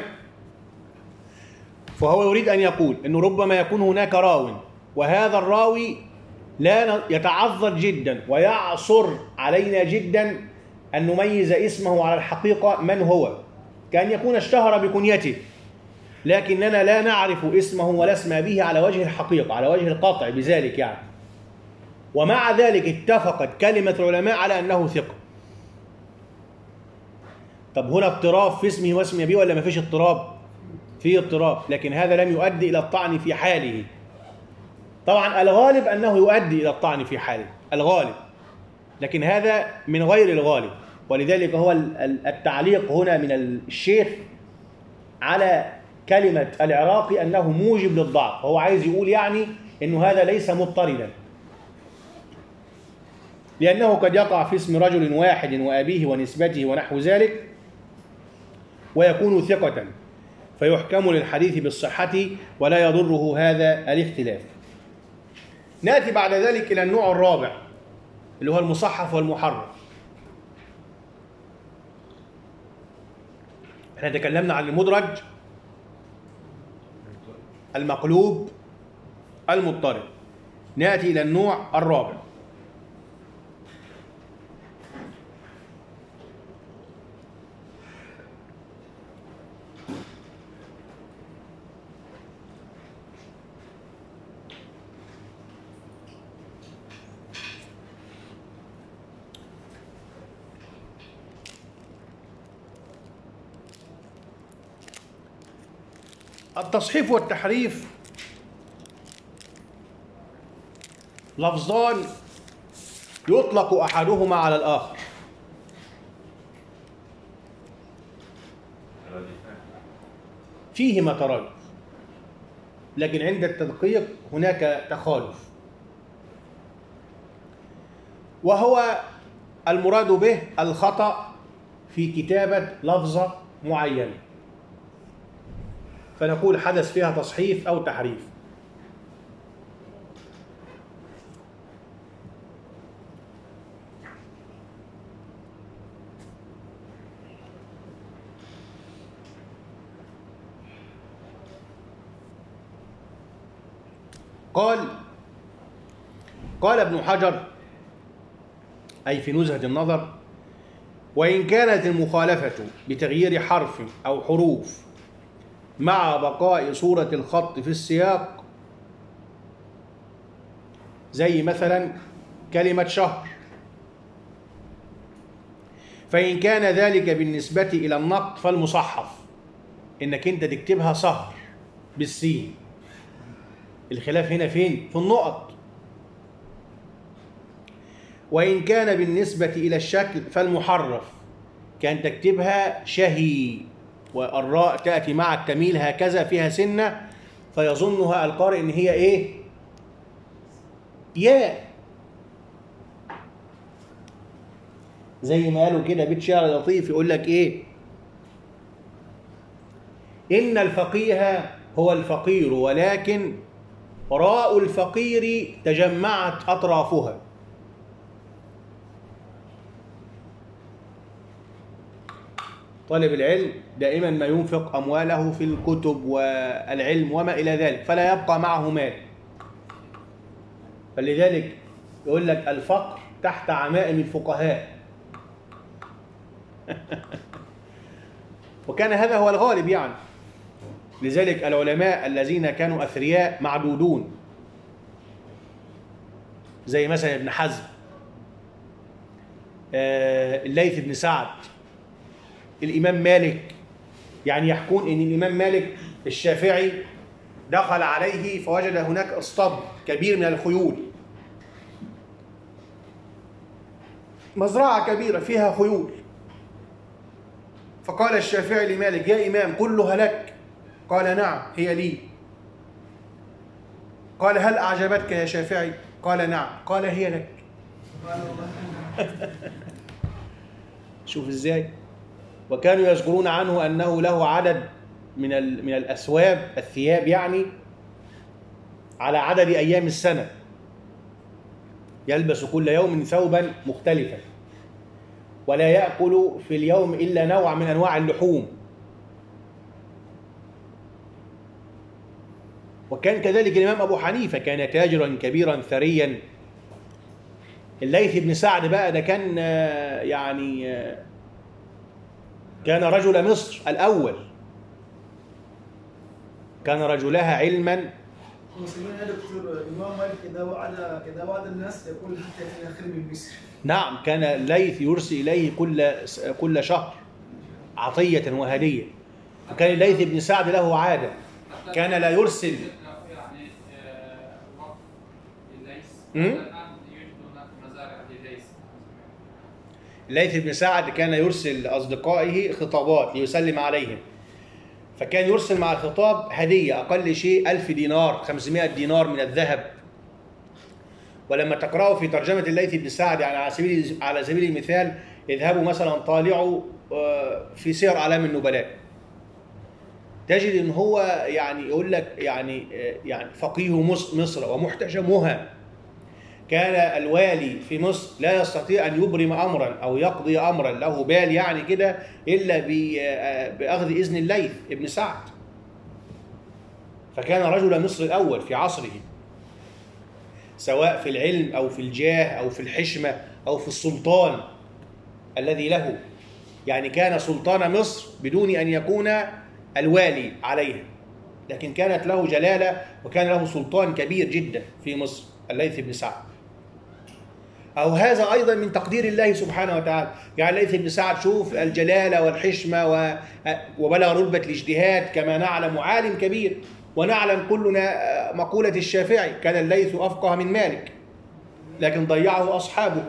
[SPEAKER 1] فهو يريد أن يقول أنه ربما يكون هناك راو، وهذا الراوي لا يتعذر جدا ويعصر علينا جدا أن نميز اسمه على الحقيقة من هو، كأن يكون اشتهر بكنيته لكننا لا نعرف اسمه ولا اسم أبيه على وجه الحقيقة، على وجه القطع بذلك يعني. ومع ذلك اتفقت كلمة العلماء على أنه ثقة. طب هنا اضطراب في اسمه واسم أبيه ولا ما فيش اضطراب؟ في اضطراب، لكن هذا لم يؤدي إلى الطعن في حاله. طبعا الغالب أنه يؤدي إلى الطعن في حاله، الغالب، لكن هذا من غير الغالب. ولذلك هو التعليق هنا من الشيخ على كلمة العراقي أنه موجب للضعف، هو عايز يقول يعني أنه هذا ليس مضطردا، لأنه قد يقع في اسم رجل واحد وأبيه ونسبته ونحو ذلك ويكون ثقة، فيحكم للحديث بالصحة ولا يضره هذا الاختلاف. نأتي بعد ذلك إلى النوع الرابع اللي هو المصحف والمحرف. احنا تكلمنا عن المدرج، المقلوب، المضطرب. نأتي إلى النوع الرابع. التصحيف والتحريف لفظان يطلق أحدهما على الآخر، فيهما ترادف، لكن عند التدقيق هناك تخالف. وهو المراد به الخطأ في كتابة لفظة معينة، فنقول حدث فيها تصحيف أو تحريف. قال ابن حجر أي في نزهة النظر: وإن كانت المخالفة بتغيير حرف أو حروف مع بقاء صورة الخط في السياق، زي مثلا كلمة شهر، فإن كان ذلك بالنسبة إلى النقط فالمصحف، إنك أنت تكتبها سهر بالسين. الخلاف هنا فين؟ في النقط. وإن كان بالنسبة إلى الشكل فالمحرف، كان تكتبها شهي، والراء تأتي مع التميل هكذا فيها سنة، فيظنها القارئ إن هي إيه؟ ياء، زي ما قالوا كده بيت شعر لطيف يقول لك إيه؟ إن الفقيه هو الفقير، ولكن راء الفقير تجمعت أطرافها. طالب العلم دائما ما ينفق أمواله في الكتب والعلم وما إلى ذلك، فلا يبقى معه مال. فلذلك يقول لك الفقر تحت عمائم الفقهاء. وكان هذا هو الغالب يعني. لذلك العلماء الذين كانوا أثرياء معدودون، زي مثلا ابن حزم، الليث بن سعد، الإمام مالك. يعني يحكون أن الإمام مالك الشافعي دخل عليه فوجد هناك اسطبل كبير من الخيول، مزرعة كبيرة فيها خيول. فقال الشافعي لمالك: يا إمام كلها لك؟ قال: نعم هي لي. قال: هل أعجبتك يا شافعي؟ قال: نعم. قال: هي لك. شوف إزاي. وكانوا يذكرون عنه أنه له عدد من الأثواب، الثياب يعني، على عدد أيام السنة، يلبس كل يوم ثوبا مختلفا، ولا يأكل في اليوم إلا نوع من أنواع اللحوم. وكان كذلك الإمام أبو حنيفة، كان تاجرا كبيرا ثريا. الليث بن سعد بقى ده كان يعني كان رجل مصر الأول، كان رجلها علما.
[SPEAKER 4] المسلمين يا دكتور الإمام مالك إذا وعد الناس يقول حتى في آخر من مصر.
[SPEAKER 1] نعم، كان الليث يرسل إليه كل شهر عطية وهدية. وكان الليث بن سعد له عادة، كان لا يرسل
[SPEAKER 6] يعني وقف الليث الآن يوجد مزارع لليث.
[SPEAKER 1] الليث بن سعد كان يرسل لأصدقائه خطابات ليسلم عليهم، فكان يرسل مع الخطاب هدية أقل شيء 1000 دينار، 500 دينار من الذهب. ولما تقرأوا في ترجمة الليث بن سعد يعني على سبيل المثال، اذهبوا مثلا طالعوا في سير أعلام النبلاء، تجد ان هو يعني يقول لك يعني فقيه مصر ومحتشمها. كان الوالي في مصر لا يستطيع ان يبرم امرا او يقضي امرا له بال يعني كده الا باخذ اذن الليث ابن سعد. فكان رجل مصر الاول في عصره، سواء في العلم او في الجاه او في الحشمه او في السلطان الذي له. يعني كان سلطان مصر بدون ان يكون الوالي عليها، لكن كانت له جلالة وكان له سلطان كبير جدا في مصر الليث بن سعد. أو هذا أيضا من تقدير الله سبحانه وتعالى. يعني الليث بن سعد شوف الجلالة والحشمة وبلغ رتبة الاجتهاد كما نعلم، عالم كبير. ونعلم كلنا مقولة الشافعي: كان الليث أفقه من مالك لكن ضيعه أصحابه.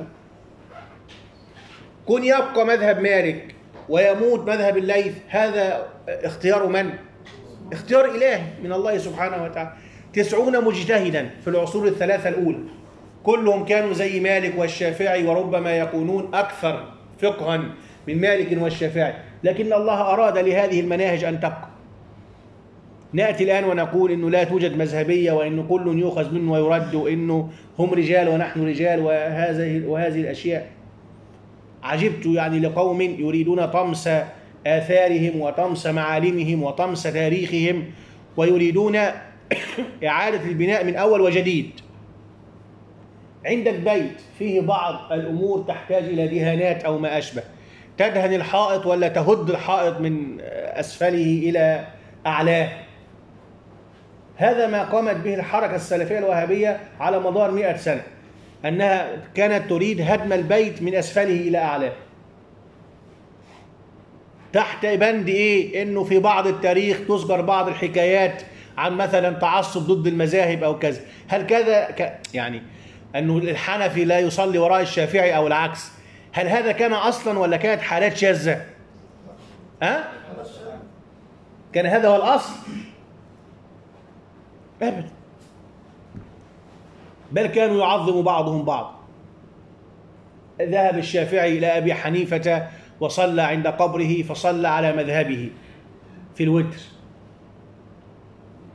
[SPEAKER 1] كن يبقى مذهب مالك ويموت مذهب الليث، هذا اختيار من؟ اختيار إلهي من الله سبحانه وتعالى. 90 مجتهدا في العصور الثلاثة الأولى، كلهم كانوا زي مالك والشافعي، وربما يكونون أكثر فقها من مالك والشافعي، لكن الله أراد لهذه المناهج أن تبقى. نأتي الآن ونقول إنه لا توجد مذهبية، وإنه كل يؤخذ منه ويرد، وإنه هم رجال ونحن رجال، وهذه الأشياء. عجبت يعني لقوم يريدون طمس آثارهم وطمس معالمهم وطمس تاريخهم، ويريدون إعادة البناء من أول وجديد. عندك بيت فيه بعض الأمور تحتاج إلى دهانات أو ما أشبه، تدهن الحائط ولا تهد الحائط من أسفله إلى أعلاه. هذا ما قامت به الحركة السلفية الوهابية على مدار 100 سنة، أنها كانت تريد هدم البيت من أسفله إلى أعلاه. تحت بند إيه؟ إنه في بعض التاريخ تذكر بعض الحكايات عن مثلا تعصب ضد المذاهب أو كذا. هل كذا يعني أنه الحنفي لا يصلي وراء الشافعي أو العكس؟ هل هذا كان أصلا ولا كانت حالات شاذة؟ كان هذا هو الأصل؟ أبدا، بل كانوا يعظم بعضهم بعض. ذهب الشافعي إلى أبي حنيفة وصلى عند قبره، فصلى على مذهبه في الوتر.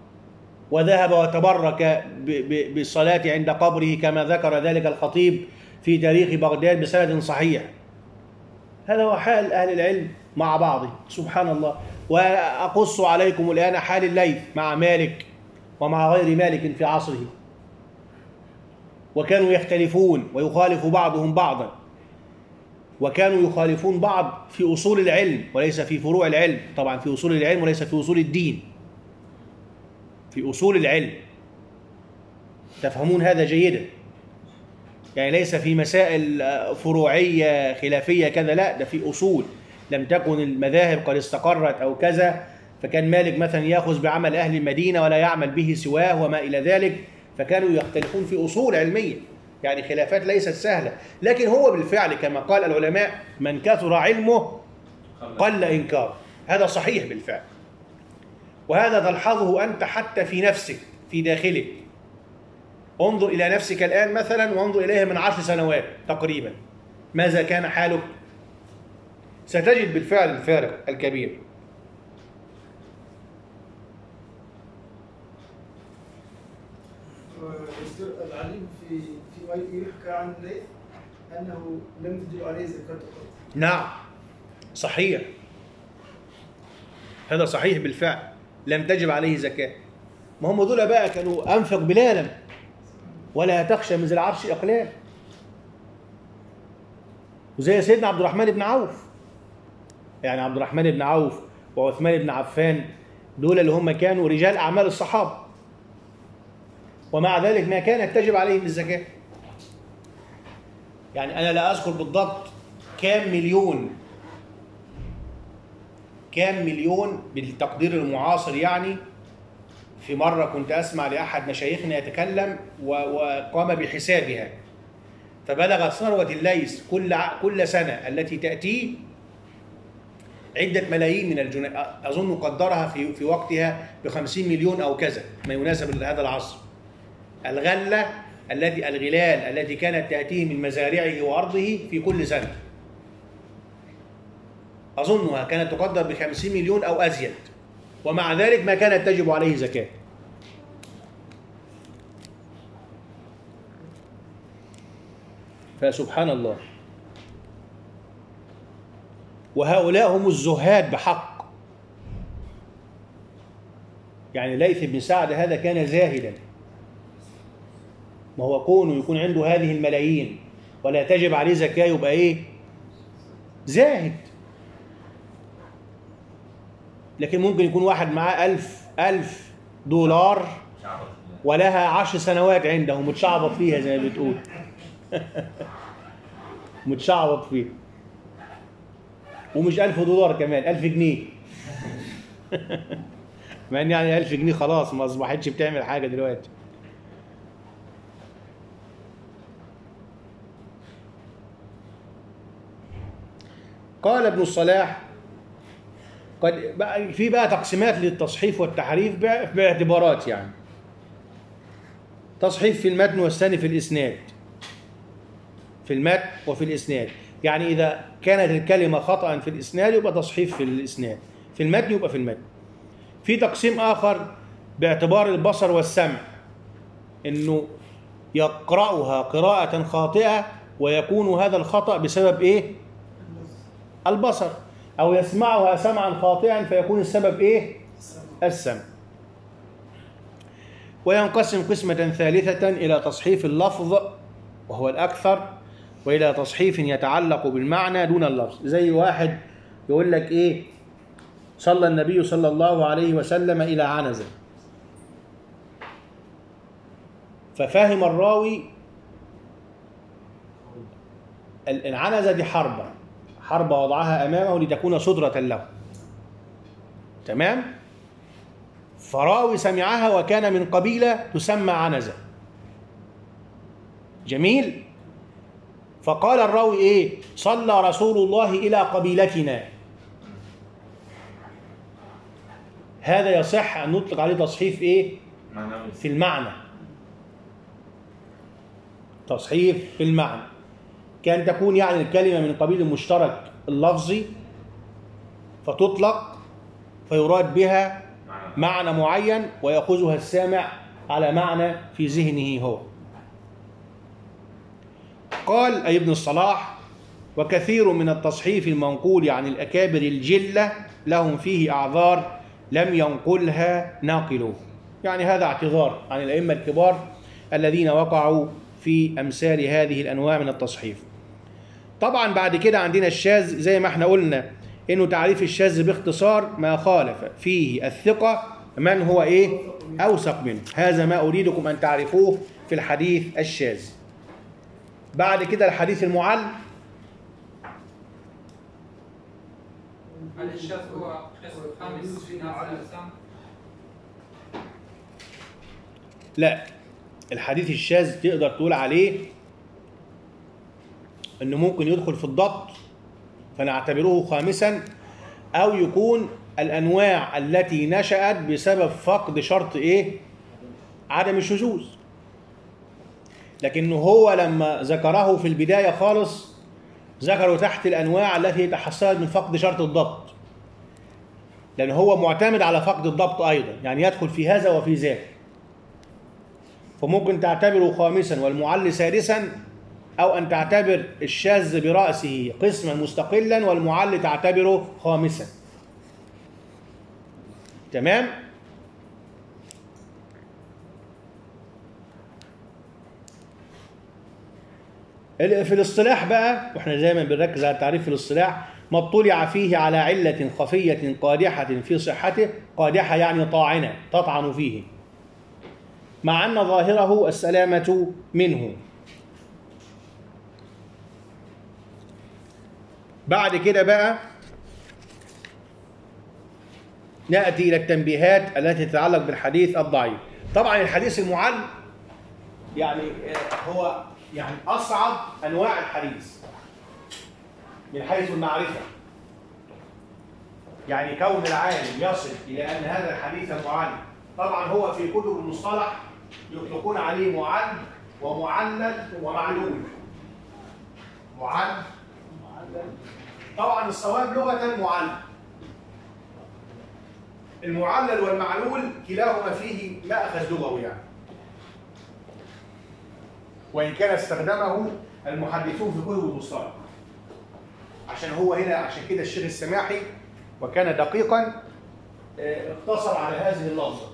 [SPEAKER 1] وذهب وتبرك بالصلاة عند قبره كما ذكر ذلك الخطيب في تاريخ بغداد بسند صحيح. هذا هو حال أهل العلم مع بعضه، سبحان الله. وأقص عليكم الآن حال الليث مع مالك ومع غير مالك في عصره، وكانوا يختلفون ويخالف بعضهم بعضا، وكانوا يخالفون بعض في أصول العلم وليس في فروع العلم، طبعا في أصول العلم وليس في أصول الدين، في أصول العلم، تفهمون هذا جيدا. يعني ليس في مسائل فروعية خلافية كذا، لا، ده في أصول. لم تكن المذاهب قد استقرت أو كذا، فكان مالك مثلا يأخذ بعمل أهل المدينة ولا يعمل به سواه وما إلى ذلك، فكانوا يختلفون في أصول علمية، يعني خلافات ليست سهلة. لكن هو بالفعل كما قال العلماء: من كثر علمه قل إنكاره. هذا صحيح بالفعل، وهذا تلحظه أنت حتى في نفسك، في داخلك. انظر إلى نفسك الآن مثلا، وانظر إليها من 10 سنوات تقريبا، ماذا كان حالك؟ ستجد بالفعل الفارق الكبير.
[SPEAKER 4] دكتور العليم فيما يحكى عن الليث أنه لم تجب عليه زكاة القرض.
[SPEAKER 1] نعم صحيح، هذا صحيح بالفعل، لم تجب عليه زكاة. ما هم دول بقى كانوا أنفق بلالا ولا تخشى من ذي العرش إقلال، وزي سيدنا عبد الرحمن بن عوف. يعني عبد الرحمن بن عوف وعثمان بن عفان دول اللي هم كانوا رجال أعمال الصحابة، ومع ذلك ما كانت تجب عليهم الزكاة. يعني أنا لا أذكر بالضبط كام مليون بالتقدير المعاصر. يعني في مرة كنت أسمع لأحد مشايخنا يتكلم وقام بحسابها، فبلغت ثروة الليث كل سنة التي تأتي عدة ملايين من الجنيه، أظن قدرها في وقتها ب50 مليون أو كذا، ما يناسب هذا العصر. الغلال التي كانت تأتيه من مزارعه وأرضه في كل سنة، أظنها كانت تقدر ب50 مليون أو أزيد، ومع ذلك ما كانت تجب عليه زكاة. فسبحان الله. وهؤلاء هم الزهاد بحق. يعني ليث بن سعد هذا كان زاهدا، ما هو كونه يكون عنده هذه الملايين ولا تجب عليه زكاة يبقى إيه؟ زاهد. لكن ممكن يكون واحد معاه ألف دولار ولها 10 سنوات عنده متشعبط فيها زي ما بتقول متشعبط فيها، ومش 1000 دولار كمان، 1000 جنيه مع ان يعني 1000 جنيه خلاص ما اصبحتش بتعمل حاجة دلوقتي. قال ابن الصلاح: قد في بقى تقسيمات للتصحيف والتحريف باعتبارات، يعني تصحيف في المتن والثاني في الإسناد، في المتن وفي الإسناد. يعني إذا كانت الكلمة خطأ في الإسناد يبقى تصحيف في الإسناد، في المتن يبقى في المتن. في تقسيم آخر باعتبار البصر والسمع، إنه يقرأها قراءة خاطئة ويكون هذا الخطأ بسبب إيه؟ البصر، أو يسمعها سمعا خاطئا فيكون السبب إيه؟ السمع. وينقسم قسمة ثالثة إلى تصحيف اللفظ وهو الأكثر، وإلى تصحيف يتعلق بالمعنى دون اللفظ. زي واحد يقول لك إيه؟ صلى النبي صلى الله عليه وسلم إلى عنزة، ففهم الراوي العنزة دي حربة وضعها أمامه لتكون صدرة له، تمام؟ فراوي سمعها وكان من قبيلة تسمى عنزة، جميل؟ فقال الراوي إيه؟ صلى رسول الله إلى قبيلتنا. هذا يصح أن نطلق عليه تصحيف إيه؟ في المعنى، تصحيف في المعنى، كان تكون يعني الكلمة من قبيل المشترك اللفظي فتطلق فيراد بها معنى معين ويأخذها السامع على معنى في ذهنه هو. قال أي ابن الصلاح: وكثير من التصحيف المنقول عن الأكابر الجلة لهم فيه أعذار لم ينقلها ناقلوه. يعني هذا اعتذار عن الأئمة الكبار الذين وقعوا في أمثال هذه الأنواع من التصحيف. طبعا بعد كده عندنا الشاذ، زي ما احنا قلنا إنه تعريف الشاذ باختصار ما خالف فيه الثقة من هو إيه؟ أوثق منه. هذا ما أريدكم أن تعرفوه في الحديث الشاذ. بعد كده الحديث المعل.
[SPEAKER 6] هل الشاذ هو قسم خامس في هذا الأقسام؟
[SPEAKER 1] لا، الحديث الشاذ تقدر تقول عليه انه ممكن يدخل في الضبط فنعتبره خامسا، او يكون الانواع التي نشأت بسبب فقد شرط ايه؟ عدم الشذوذ. لكنه هو لما ذكره في البداية خالص ذكروا تحت الانواع التي تحصلت من فقد شرط الضبط، لان هو معتمد على فقد الضبط ايضا، يعني يدخل في هذا وفي ذاك. فممكن تعتبره خامسا والمعل سادسا، أو أن تعتبر الشاذ برأسه قسما مستقلا والمعل تعتبره خامسا. تمام؟ في الاصطلاح بقى، واحنا دايما بنركز على التعريف في الاصطلاح: ما اطلع فيه على علة خفية قادحة في صحته، قادحة يعني طاعنة تطعن فيه، مع أن ظاهره السلامة منه. بعد كده بقى نأتي إلى التنبيهات التي تتعلق بالحديث الضعيف. طبعا الحديث المعل يعني هو يعني أصعب أنواع الحديث من حيث المعرفة. يعني كون العالم يصل إلى أن هذا الحديث معل، طبعا هو في كتب المصطلح يطلقون عليه معل ومعلل ومعلول. معل طبعا الصواب لغة معلل. المعلل والمعلول كلاهما فيه مأخذ لغوي يعني، وإن كان استخدمه المحدثون في كتب المصطلح. عشان هو هنا، عشان كده الشيخ السماحي وكان دقيقا اقتصر على هذه اللفظة.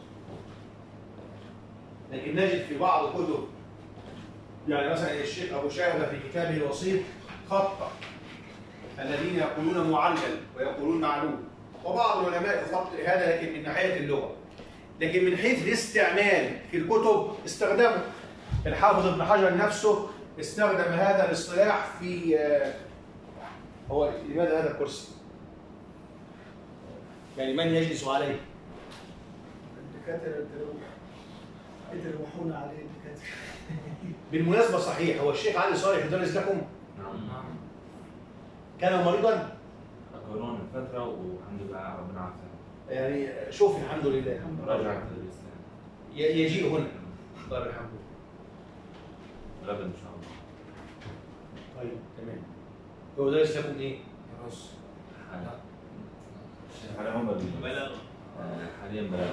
[SPEAKER 1] لكن نجد في بعض كتب، يعني مثلا الشيخ أبو شاهدة في كتابه الوسيط خطأ الذين يقولون معلل ويقولون معلول، وبعض العلماء يخطئ هذا لكن من ناحية اللغة. لكن من حيث الاستعمال في الكتب استخدمه. الحافظ ابن حجر نفسه استخدم هذا الاصطلاح في هو لماذا هذا الكرسي؟ يعني من يجلس عليه؟
[SPEAKER 4] الدكاترة يتروحون عليه الدكاترة.
[SPEAKER 1] بالمناسبة صحيح، هو الشيخ علي صالح يدرس لكم؟
[SPEAKER 3] نعم.
[SPEAKER 1] كان مريضا؟
[SPEAKER 3] كورونا فترة والحمد لله ربنا عافانا.
[SPEAKER 1] يعني شوف الحمد لله
[SPEAKER 3] رجعت للإسلام.
[SPEAKER 1] يجيء هنا الله يرحمه.
[SPEAKER 3] غدا إن شاء الله.
[SPEAKER 1] طيب تمام. هو درس لكم ايه؟
[SPEAKER 5] رص.
[SPEAKER 3] على عمر
[SPEAKER 2] بلاغ.
[SPEAKER 3] حاليا بلاغ.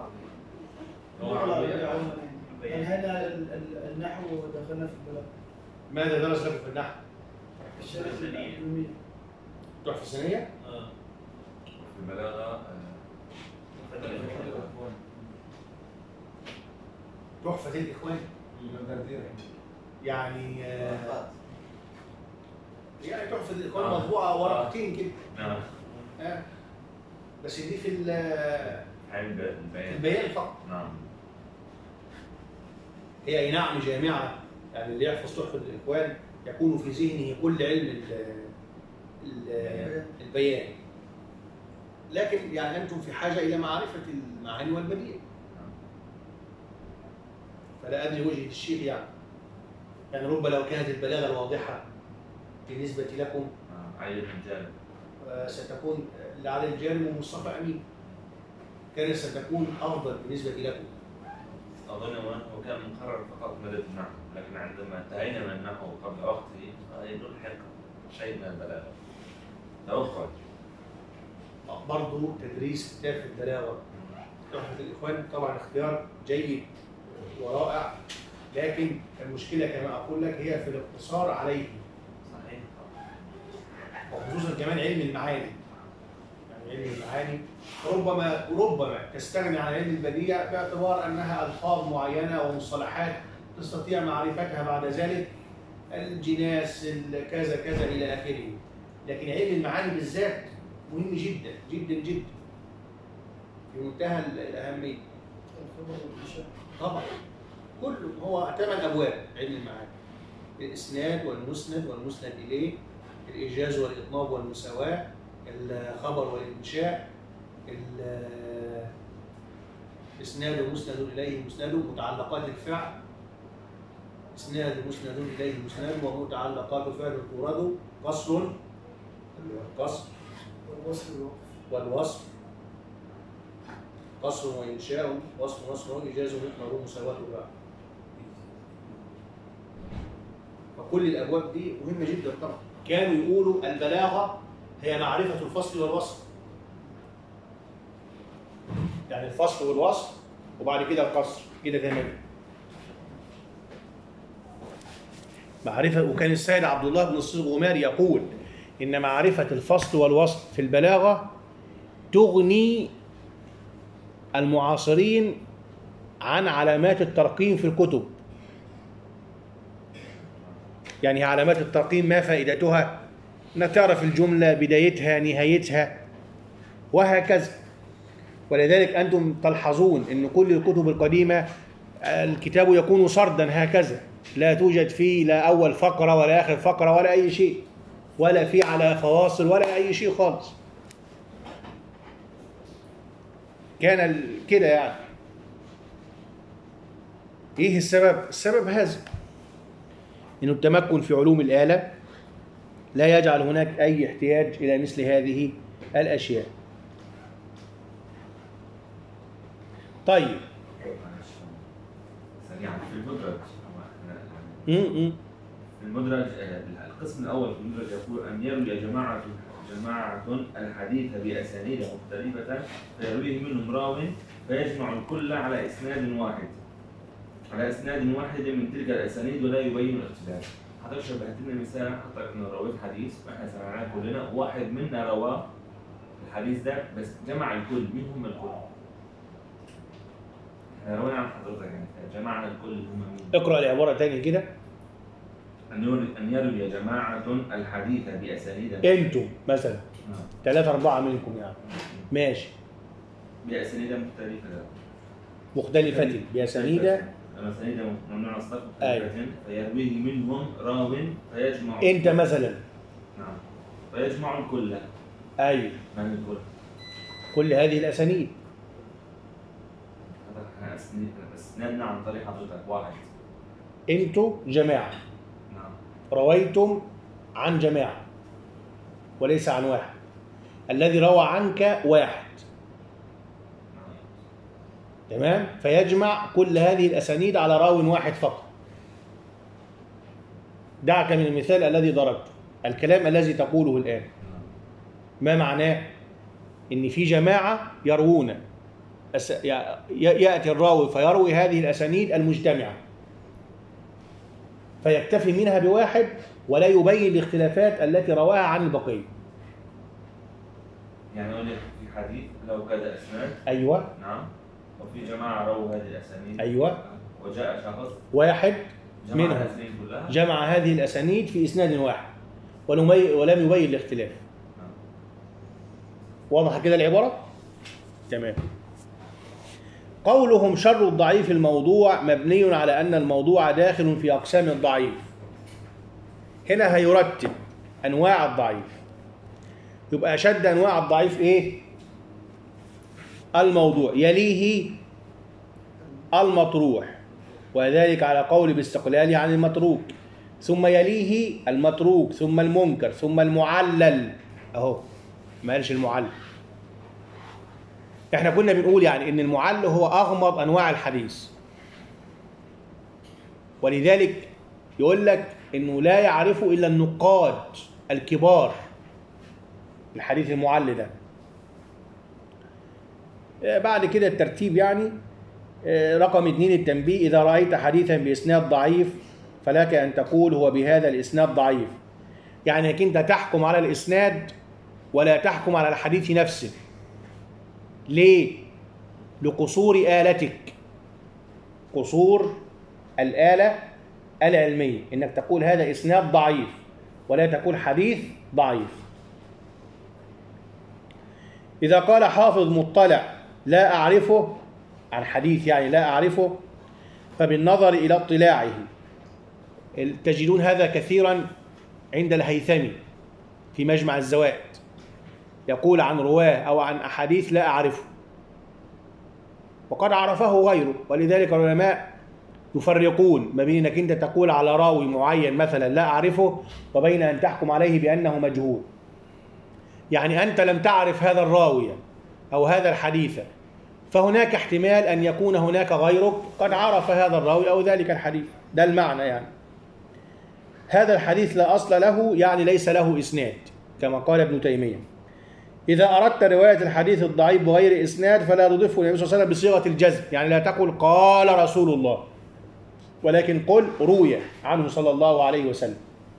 [SPEAKER 4] يعني هنا النحو دخلنا في البلاغ.
[SPEAKER 1] ماذا درس لكم في النحو؟
[SPEAKER 4] الشريعة العلمية.
[SPEAKER 1] تحفة الثانية؟
[SPEAKER 3] في البلاغة
[SPEAKER 1] تحفة الإخوان. يعني يعني تحفة الإخوان مطبوعة ورقتين كده.
[SPEAKER 3] نعم.
[SPEAKER 1] بس دي في
[SPEAKER 3] البيان.
[SPEAKER 1] البيان فقط.
[SPEAKER 3] نعم.
[SPEAKER 1] هي أي نعم جامعة، يعني اللي يحفظ تحفة الإخوان يكون في ذهنه كل علم البيان. لكن يعني أنتم في حاجة إلى معرفة المعاني والبديع. فلا أدري وجهة الشيخ يعني رب لو كانت البلاغة الواضحة بالنسبة لكم
[SPEAKER 3] علي الحجاج
[SPEAKER 1] ستكون لعلي الجارم ومصطفى أمين، كانت ستكون أفضل بالنسبة لكم.
[SPEAKER 3] أظن هو كان مقرر فقط مادة النحو، لكن عندما انتهينا من النحو قبل وقته يلحق شيء من البلاغة. توقع.
[SPEAKER 1] برضه تدريس كتاب في البلاغة تحفة الإخوان طبعا اختيار جيد ورائع، لكن المشكلة كما أقول لك هي في الاقتصار عليه،
[SPEAKER 3] صحيح.
[SPEAKER 1] وخصوصا كمان علم المعاني. يعني علم المعاني ربما تستغني عن علم البديع باعتبار أنها ألفاظ معينة ومصطلحات تستطيع معرفتها بعد ذلك، الجناس كذا كذا إلى آخره. لكن علم المعاني بالذات مهم جدا جدا جدا، في منتهى الأهمية. طبعا كله هو 8 أبواب علم المعاني: الإسناد والمسند والمسند إليه، الإيجاز والإطناب والمساواة، الخبر والإنشاء، الإسناد ومسند إليه مسند، متعلقات الفعل، إسناد مسند إليه مسند ومتعلقات فعل تورد، قصر القصر والوصف، قصر وإنشاء، وصف نصر إيجاز وإطناب مساواة بقى. فكل الأبواب دي مهمة جدا طبعا. كانوا يقولوا البلاغة هي معرفة الفصل والوصف، يعني الفصل والوصف وبعد كده القصر، كده تمام معرفة. وكان السيد عبد الله بن الصغمار يقول إن معرفة الفصل والوصف في البلاغة تغني المعاصرين عن علامات الترقيم في الكتب. يعني علامات الترقيم ما فائدتها؟ انك تعرف الجملة بدايتها نهايتها وهكذا. ولذلك أنتم تلحظون أن كل الكتب القديمة الكتاب يكون سردا هكذا، لا توجد فيه لا أول فقرة ولا آخر فقرة ولا أي شيء، ولا فيه على فواصل ولا أي شيء خالص. كان كده يعني. إيه السبب؟ السبب هذا، إنه التمكن في علوم الآلة لا يجعل هناك أي احتياج إلى مثل هذه الأشياء. طيب
[SPEAKER 3] سريعا في المدرج، في المدرج القسم الأول في المدرج يقول أن يروي جماعة الحديث بأسانيد مختلفة فيرويه منهم راو فيجمع الكل على إسناد واحد من تلك الأسانيد ولا يبين الاختلاف. حضرتك شبهت لنا مثال، حضرتك إنه رويت حديث وإحنا سمعناه كلنا، واحد منا رواه الحديث ده بس جمع الكل. مين هم الكل؟ احنا روينا عن حضرتك يعني جمعنا الكل هم مين؟
[SPEAKER 1] اقرأ العبارة تاني كده.
[SPEAKER 3] أن يروي جماعة الحديث بأسانيد.
[SPEAKER 1] أنتم مثلا 3 4 منكم يعني، ماشي،
[SPEAKER 3] بأسانيد مختلفة
[SPEAKER 1] بأسانيد
[SPEAKER 3] ممنوع الصرف مختلفة فيرويه منهم راو فيجمع.
[SPEAKER 1] أنت مثلا.
[SPEAKER 3] نعم. فيجمع الكل.
[SPEAKER 1] أيوه.
[SPEAKER 3] من الكل؟
[SPEAKER 1] كل هذه الأسانيد.
[SPEAKER 3] أسندنا عن طريق حضرتك واحد.
[SPEAKER 1] أنتم جماعة.
[SPEAKER 3] نعم.
[SPEAKER 1] رويتم عن جماعة وليس عن واحد. الذي روى عنك واحد. تمام؟ فيجمع كل هذه الأسانيد على راو واحد فقط. دعك من المثال الذي ضربته. الكلام الذي تقوله الآن ما معناه؟ إن في جماعة يروون، يأتي الراوي فيروي هذه الأسانيد المجتمعة فيكتفي منها بواحد ولا يبين الاختلافات التي رواها عن البقية.
[SPEAKER 3] يعني أقول لك في حديث له كذا أسناد.
[SPEAKER 1] أيوة.
[SPEAKER 3] نعم. وفي جماعة رووا هذه الأسانيد.
[SPEAKER 1] أيوة.
[SPEAKER 3] وجاء شخص
[SPEAKER 1] واحد منهم جمع هذه الأسانيد في إسناد واحد ولم يبين الاختلاف. واضح كده العبارة؟ تمام. قولهم شر الضعيف الموضوع مبني على أن الموضوع داخل في أقسام الضعيف. هنا هيرتب أنواع الضعيف. يبقى أشد أنواع الضعيف إيه؟ الموضوع، يليه المطروح، وذلك على قول باستقلاله عن المتروك، ثم يليه المتروك، ثم المنكر، ثم المعلل. أهو ما قالش المعلل. احنا كنا بنقول يعني ان المعلل هو اغمض انواع الحديث، ولذلك يقول لك انه لا يعرفه الا النقاد الكبار. الحديث المعلل ده بعد كده الترتيب يعني. رقم 2 التنبيه: إذا رأيت حديثا بإسناد ضعيف فلك أن تقول هو بهذا الإسناد ضعيف. يعني انك انت تحكم على الإسناد ولا تحكم على الحديث نفسه. ليه؟ لقصور آلتك، قصور الآلة العلمية، انك تقول هذا إسناد ضعيف ولا تقول حديث ضعيف. إذا قال حافظ مطلع لا أعرفه عن حديث، يعني لا أعرفه، فبالنظر إلى اطلاعه. تجدون هذا كثيرا عند الهيثمي في مجمع الزوائد، يقول عن رواه أو عن أحاديث لا أعرفه وقد عرفه غيره. ولذلك العلماء يفرقون ما بين أنك أنت تقول على راوي معين مثلا لا أعرفه وبين أن تحكم عليه بأنه مجهول. يعني أنت لم تعرف هذا الراوي أو هذا الحديث، فهناك احتمال أن يكون هناك غيرك قد عرف هذا الراوي أو ذلك الحديث. ده المعنى يعني. هذا الحديث لا أصل له، يعني ليس له إسناد كما قال ابن تيمية. إذا أردت رواية الحديث الضعيف بغير إسناد فلا تضيفه النبي صلى الله عليه وسلم بصيغة الجزم، يعني لا تقل قال رسول الله، ولكن قل روي عنه صلى الله عليه وسلم،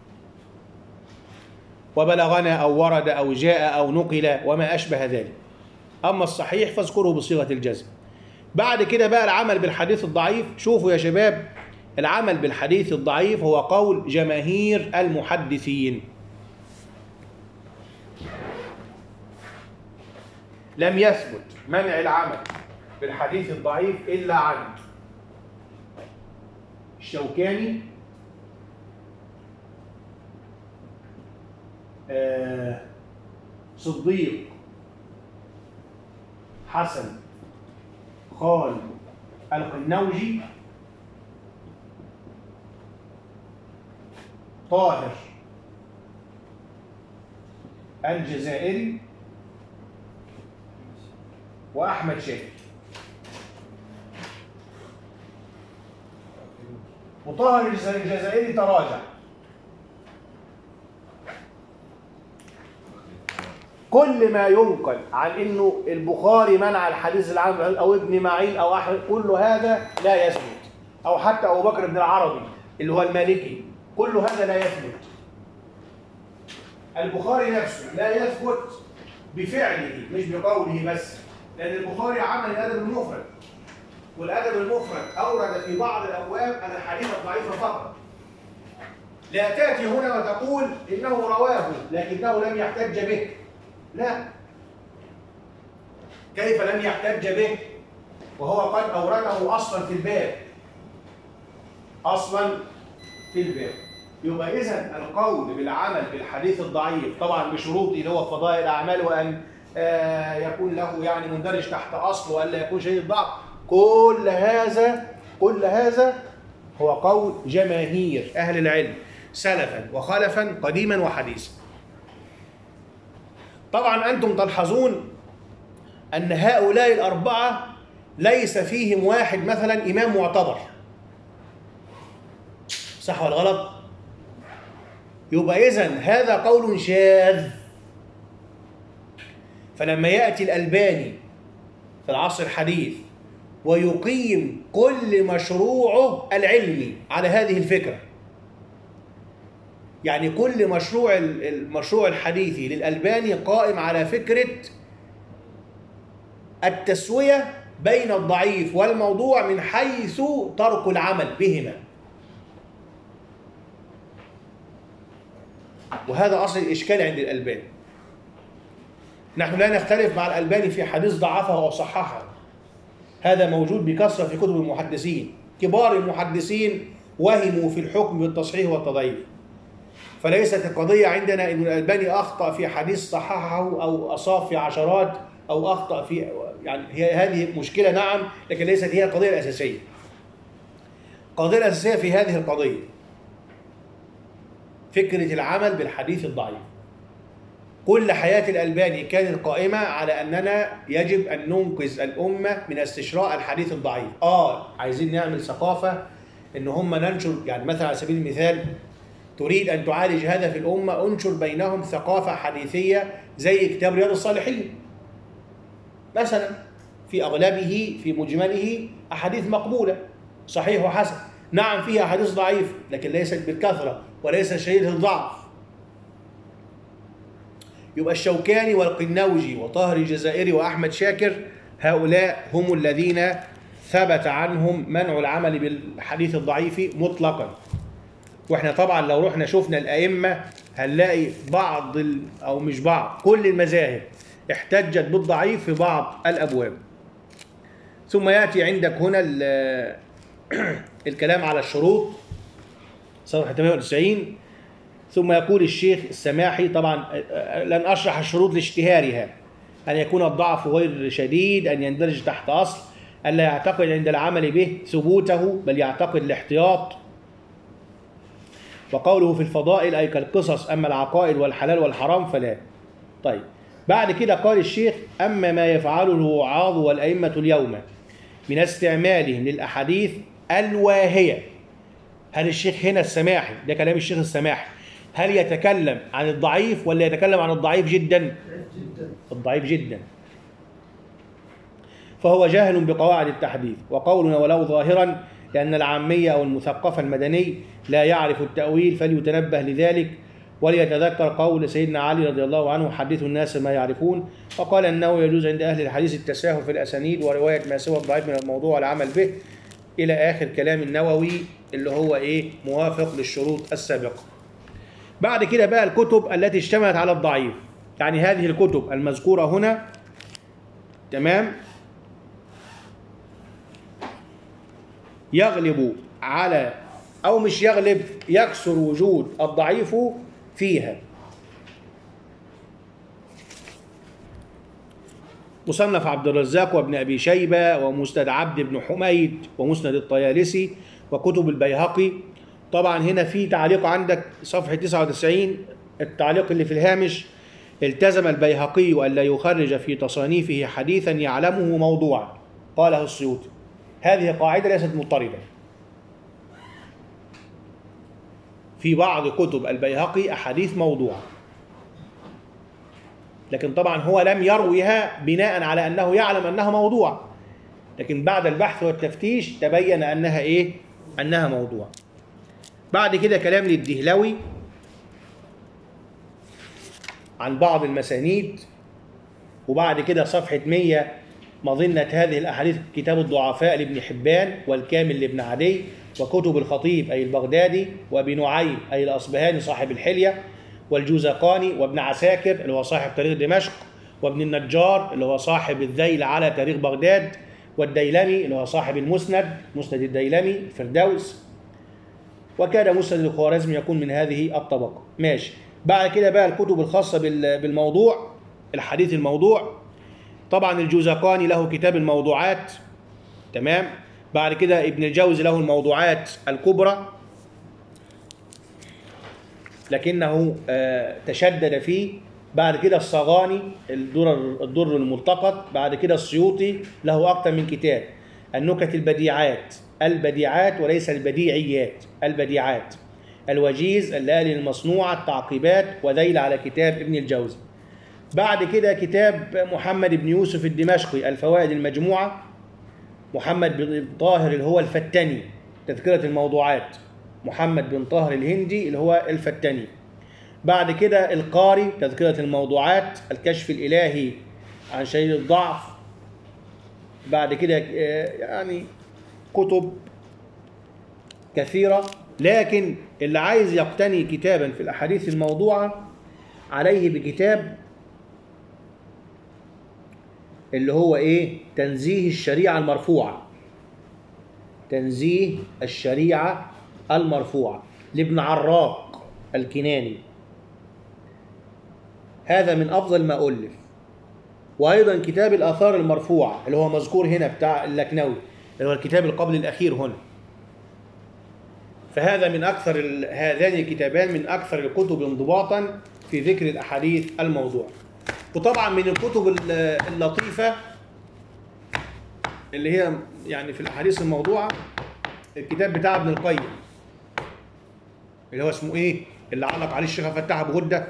[SPEAKER 1] وبلغنا أو ورد أو جاء أو نقل وما أشبه ذلك. أما الصحيح فاذكره بصيغة الجزم. بعد كده بقى العمل بالحديث الضعيف. شوفوا يا شباب، العمل بالحديث الضعيف هو قول جماهير المحدثين. لم يثبت منع العمل بالحديث الضعيف إلا عن الشوكاني، صديق، حسن، خال القنوجي، طاهر الجزائري، وأحمد شاكر. وطاهر الجزائري تراجع. كل ما ينقل عن انه البخاري منع الحديث العام او ابن معين او احمد، كل هذا لا يثبت، او حتى ابو بكر بن العربي اللي هو المالكي، كل هذا لا يثبت. البخاري نفسه لا يثبت بفعله مش بقوله بس، لان البخاري عمل الادب المفرد، والادب المفرد اورد في بعض الابواب الاحاديث الضعيفه فقط. لا تاتي هنا وتقول انه رواه لكنه لم يحتج به. لا، كيف لم يحتج به وهو قد أورده أصلا في الباب؟ أصلا في الباب. يبقى إذن القول بالعمل بالحديث الضعيف طبعا بشروطه اللي هو فضائل الأعمال، وأن يكون له يعني مندرج تحت أصل، وأن لا يكون شديد الضعف. كل هذا هو قول جماهير أهل العلم سلفا وخلفا قديما وحديثا. طبعا أنتم تلحظون أن هؤلاء الأربعة ليس فيهم واحد مثلا إمام معتبر، صح ولا غلط؟ يبقى إذن هذا قول شاذ. فلما يأتي الألباني في العصر الحديث ويقيم كل مشروعه العلمي على هذه الفكرة، يعني كل المشروع الحديثي للألباني قائم على فكرة التسوية بين الضعيف والموضوع من حيث ترك العمل بهما. وهذا أصل الإشكال عند الألباني. نحن لا نختلف مع الألباني في حديث ضعفه أو صححه، هذا موجود بكثرة في كتب المحدثين. كبار المحدثين وهموا في الحكم بالتصحيح والتضعيف. فليست القضية عندنا أن الألباني أخطأ في حديث صححه أو أصاب في عشرات أو أخطأ في، يعني هذه مشكلة نعم، لكن ليست هي القضية الأساسية. القضية الأساسية في هذه القضية فكرة العمل بالحديث الضعيف. كل حياة الألباني كانت قائمة على أننا يجب أن ننقذ الأمة من استشراء الحديث الضعيف. عايزين نعمل ثقافة إن هم ننشر، يعني مثلا على سبيل المثال تريد أن تعالج هذا في الأمة، انشر بينهم ثقافة حديثية زي كتاب رياض الصالحين مثلا. في أغلبه في مجمله أحاديث مقبولة صحيح وحسن. نعم فيها أحاديث ضعيفة لكن ليست بالكثرة وليس شديد الضعف. يبقى الشوكاني والقنوجي وطاهر الجزائري وأحمد شاكر هؤلاء هم الذين ثبت عنهم منع العمل بالحديث الضعيف مطلقا. واحنا طبعا لو رحنا شفنا الأئمة هنلاقي بعض أو مش بعض، كل المذاهب احتجت بالضعيف في بعض الأبواب. ثم يأتي عندك هنا الكلام على الشروط صفحة 98. ثم يقول الشيخ السماحي، طبعا لن أشرح الشروط لاشتهارها، أن يكون الضعف غير شديد، أن يندرج تحت أصل، أن لا يعتقد عند العمل به ثبوته بل يعتقد الاحتياط. وقوله في الفضائل أي كالقصص، أما العقائد والحلال والحرام فلا. طيب بعد كده قال الشيخ: أما ما يفعله الوعاظ والأئمة اليوم من استعمالهم للأحاديث الواهية. هل الشيخ هنا السماحي، ده كلام الشيخ السماحي، هل يتكلم عن الضعيف ولا يتكلم عن الضعيف جدا؟ الضعيف جدا. فهو جاهل بقواعد التحديث. وقولنا ولو ظاهرا، لأن العامية أو المثقف المدني لا يعرف التأويل، فليتنبه لذلك وليتذكر قول سيدنا علي رضي الله عنه: حدثوا الناس ما يعرفون. وقال أنه يجوز عند أهل الحديث التساهل في الأسانيد ورواية ما سوى الضعيف من الموضوع والعمل به، إلى آخر كلام النووي اللي هو موافق للشروط السابقة. بعد كده بقى الكتب التي اشتملت على الضعيف، يعني هذه الكتب المذكورة هنا، تمام، يغلب على، أو مش يغلب، يكثر وجود الضعيف فيها. مصنف عبد الرزاق وابن أبي شيبة، ومسند عبد بن حميد، ومسند الطيالسي، وكتب البيهقي. طبعا هنا في تعليق عندك صفحة 99، التعليق اللي في الهامش: التزم البيهقي ألا يخرج في تصانيفه حديثا يعلمه موضوعا، قاله السيوطي. هذه قاعدة ليست مضطردة. في بعض كتب البيهقي أحاديث موضوعة، لكن طبعا هو لم يرويها بناء على أنه يعلم أنها موضوع، لكن بعد البحث والتفتيش تبين أنها أنها موضوع. بعد كده كلام للدهلوي عن بعض المسانيد. وبعد كده صفحة 100 مظنة هذه الأحاديث كتاب الضعفاء لابن حبان، والكامل لابن عدي، وكتب الخطيب أي البغدادي، وابن نعيم أي الأصبهاني صاحب الحلية، والجوزقاني، وابن عساكر اللي هو صاحب تاريخ دمشق، وابن النجار اللي هو صاحب الذيل على تاريخ بغداد، والديلمي اللي هو صاحب المسند، مسند الديلمي الفردوس. وكان مسند الخوارزمي يكون من هذه الطبقة. ماشي. بعد كده بقى الكتب الخاصة بالموضوع، الحديث الموضوع. طبعا الجوزقاني له كتاب الموضوعات، تمام. بعد كده ابن الجوزي له الموضوعات الكبرى، لكنه تشدد فيه. بعد كده الصغاني الدر الملتقط. بعد كده السيوطي له أكثر من كتاب: النكت البديعات وليس البديعيات، البديعات. الوجيز، الليالي المصنوعة، التعقيبات، وذيل على كتاب ابن الجوزي. بعد كده كتاب محمد بن يوسف الدمشقي الفوائد المجموعة. محمد بن طاهر اللي هو الفتني تذكرة الموضوعات. محمد بن طاهر الهندي اللي هو الفتني. بعد كده القاري تذكرة الموضوعات. الكشف الإلهي عن شديد الضعف. بعد كده يعني كتب كثيرة، لكن اللي عايز يقتني كتابا في الأحاديث الموضوعة عليه بكتاب اللي هو تنزيه الشريعة المرفوعة. تنزيه الشريعة المرفوعة لابن عراق الكناني. هذا من أفضل ما ألف. وأيضا كتاب الآثار المرفوعة اللي هو مذكور هنا بتاع اللكنوي، اللي هو الكتاب القبل الأخير هنا. فهذا من أكثر هذان الكتابان من أكثر الكتب انضباطا في ذكر الأحاديث الموضوع. وطبعا من الكتب اللطيفة اللي هي يعني في الأحاديث الموضوعة الكتاب بتاع ابن القيم اللي هو اسمه اللي علق عليه الشيخ فتح أبو غدة،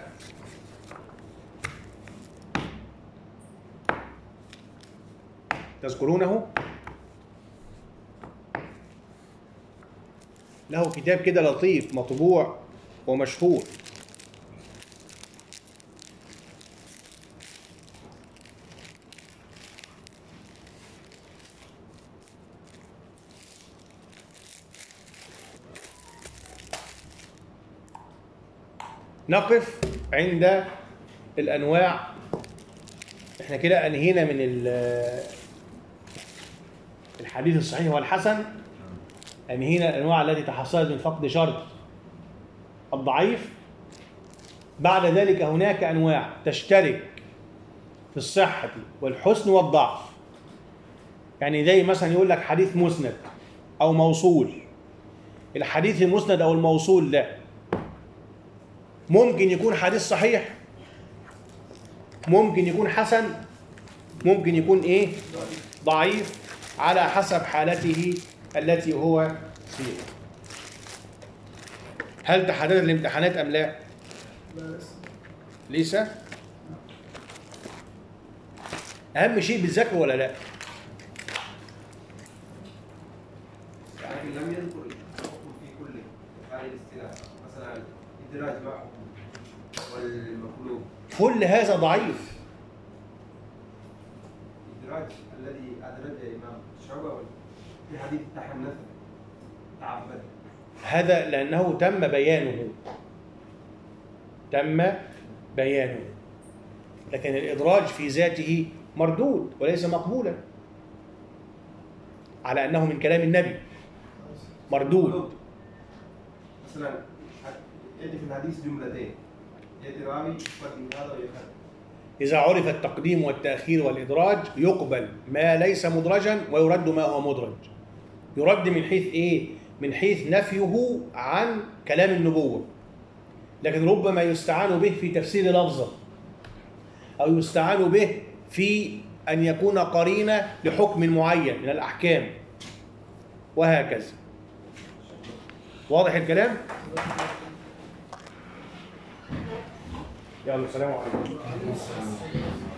[SPEAKER 1] تذكرونه؟ له كتاب كده لطيف مطبوع ومشهور. نقف عند الأنواع. احنا كده أنهينا من الحديث الصحيح والحسن، أنهينا الأنواع التي تحصلت من فقد شرط الضعيف. بعد ذلك هناك أنواع تشترك في الصحة والحسن والضعف. يعني زي مثلا يقول لك حديث مسند أو موصول. الحديث المسند أو الموصول ده ممكن يكون حديث صحيح، ممكن يكون حسن، ممكن يكون ايه؟ ضعيف، على حسب حالته التي هو فيها. هل تحددت الامتحانات ام لا؟ لسه. اهم شيء بتذاكروا ولا لا؟
[SPEAKER 7] لكن لم يذكر الحكم في كل هذه الاصطلاح، مثلا الادراج مع حكم والمقلوب.
[SPEAKER 1] كل هذا ضعيف.
[SPEAKER 7] الادراج الذي ادرج الامام شعبه في حديث تحنث تعبد،
[SPEAKER 1] هذا لانه تم بيانه، تم بيانه، لكن الادراج في ذاته مردود وليس مقبولا، على انه من كلام النبي مردود.
[SPEAKER 7] مثلا يأتي في الحديث جملتين، يأتي راوي يقدم هذا ويخالف.
[SPEAKER 1] إذا عرف التقديم والتأخير والإدراج يقبل ما ليس مدرجا ويرد ما هو مدرج. يرد من حيث إيه؟ من حيث نفيه عن كلام النبوة، لكن ربما يستعان به في تفسير لفظة، أو يستعان به في أن يكون قرينة لحكم معين من الأحكام، وهكذا. واضح الكلام؟ يلا، السلام عليكم.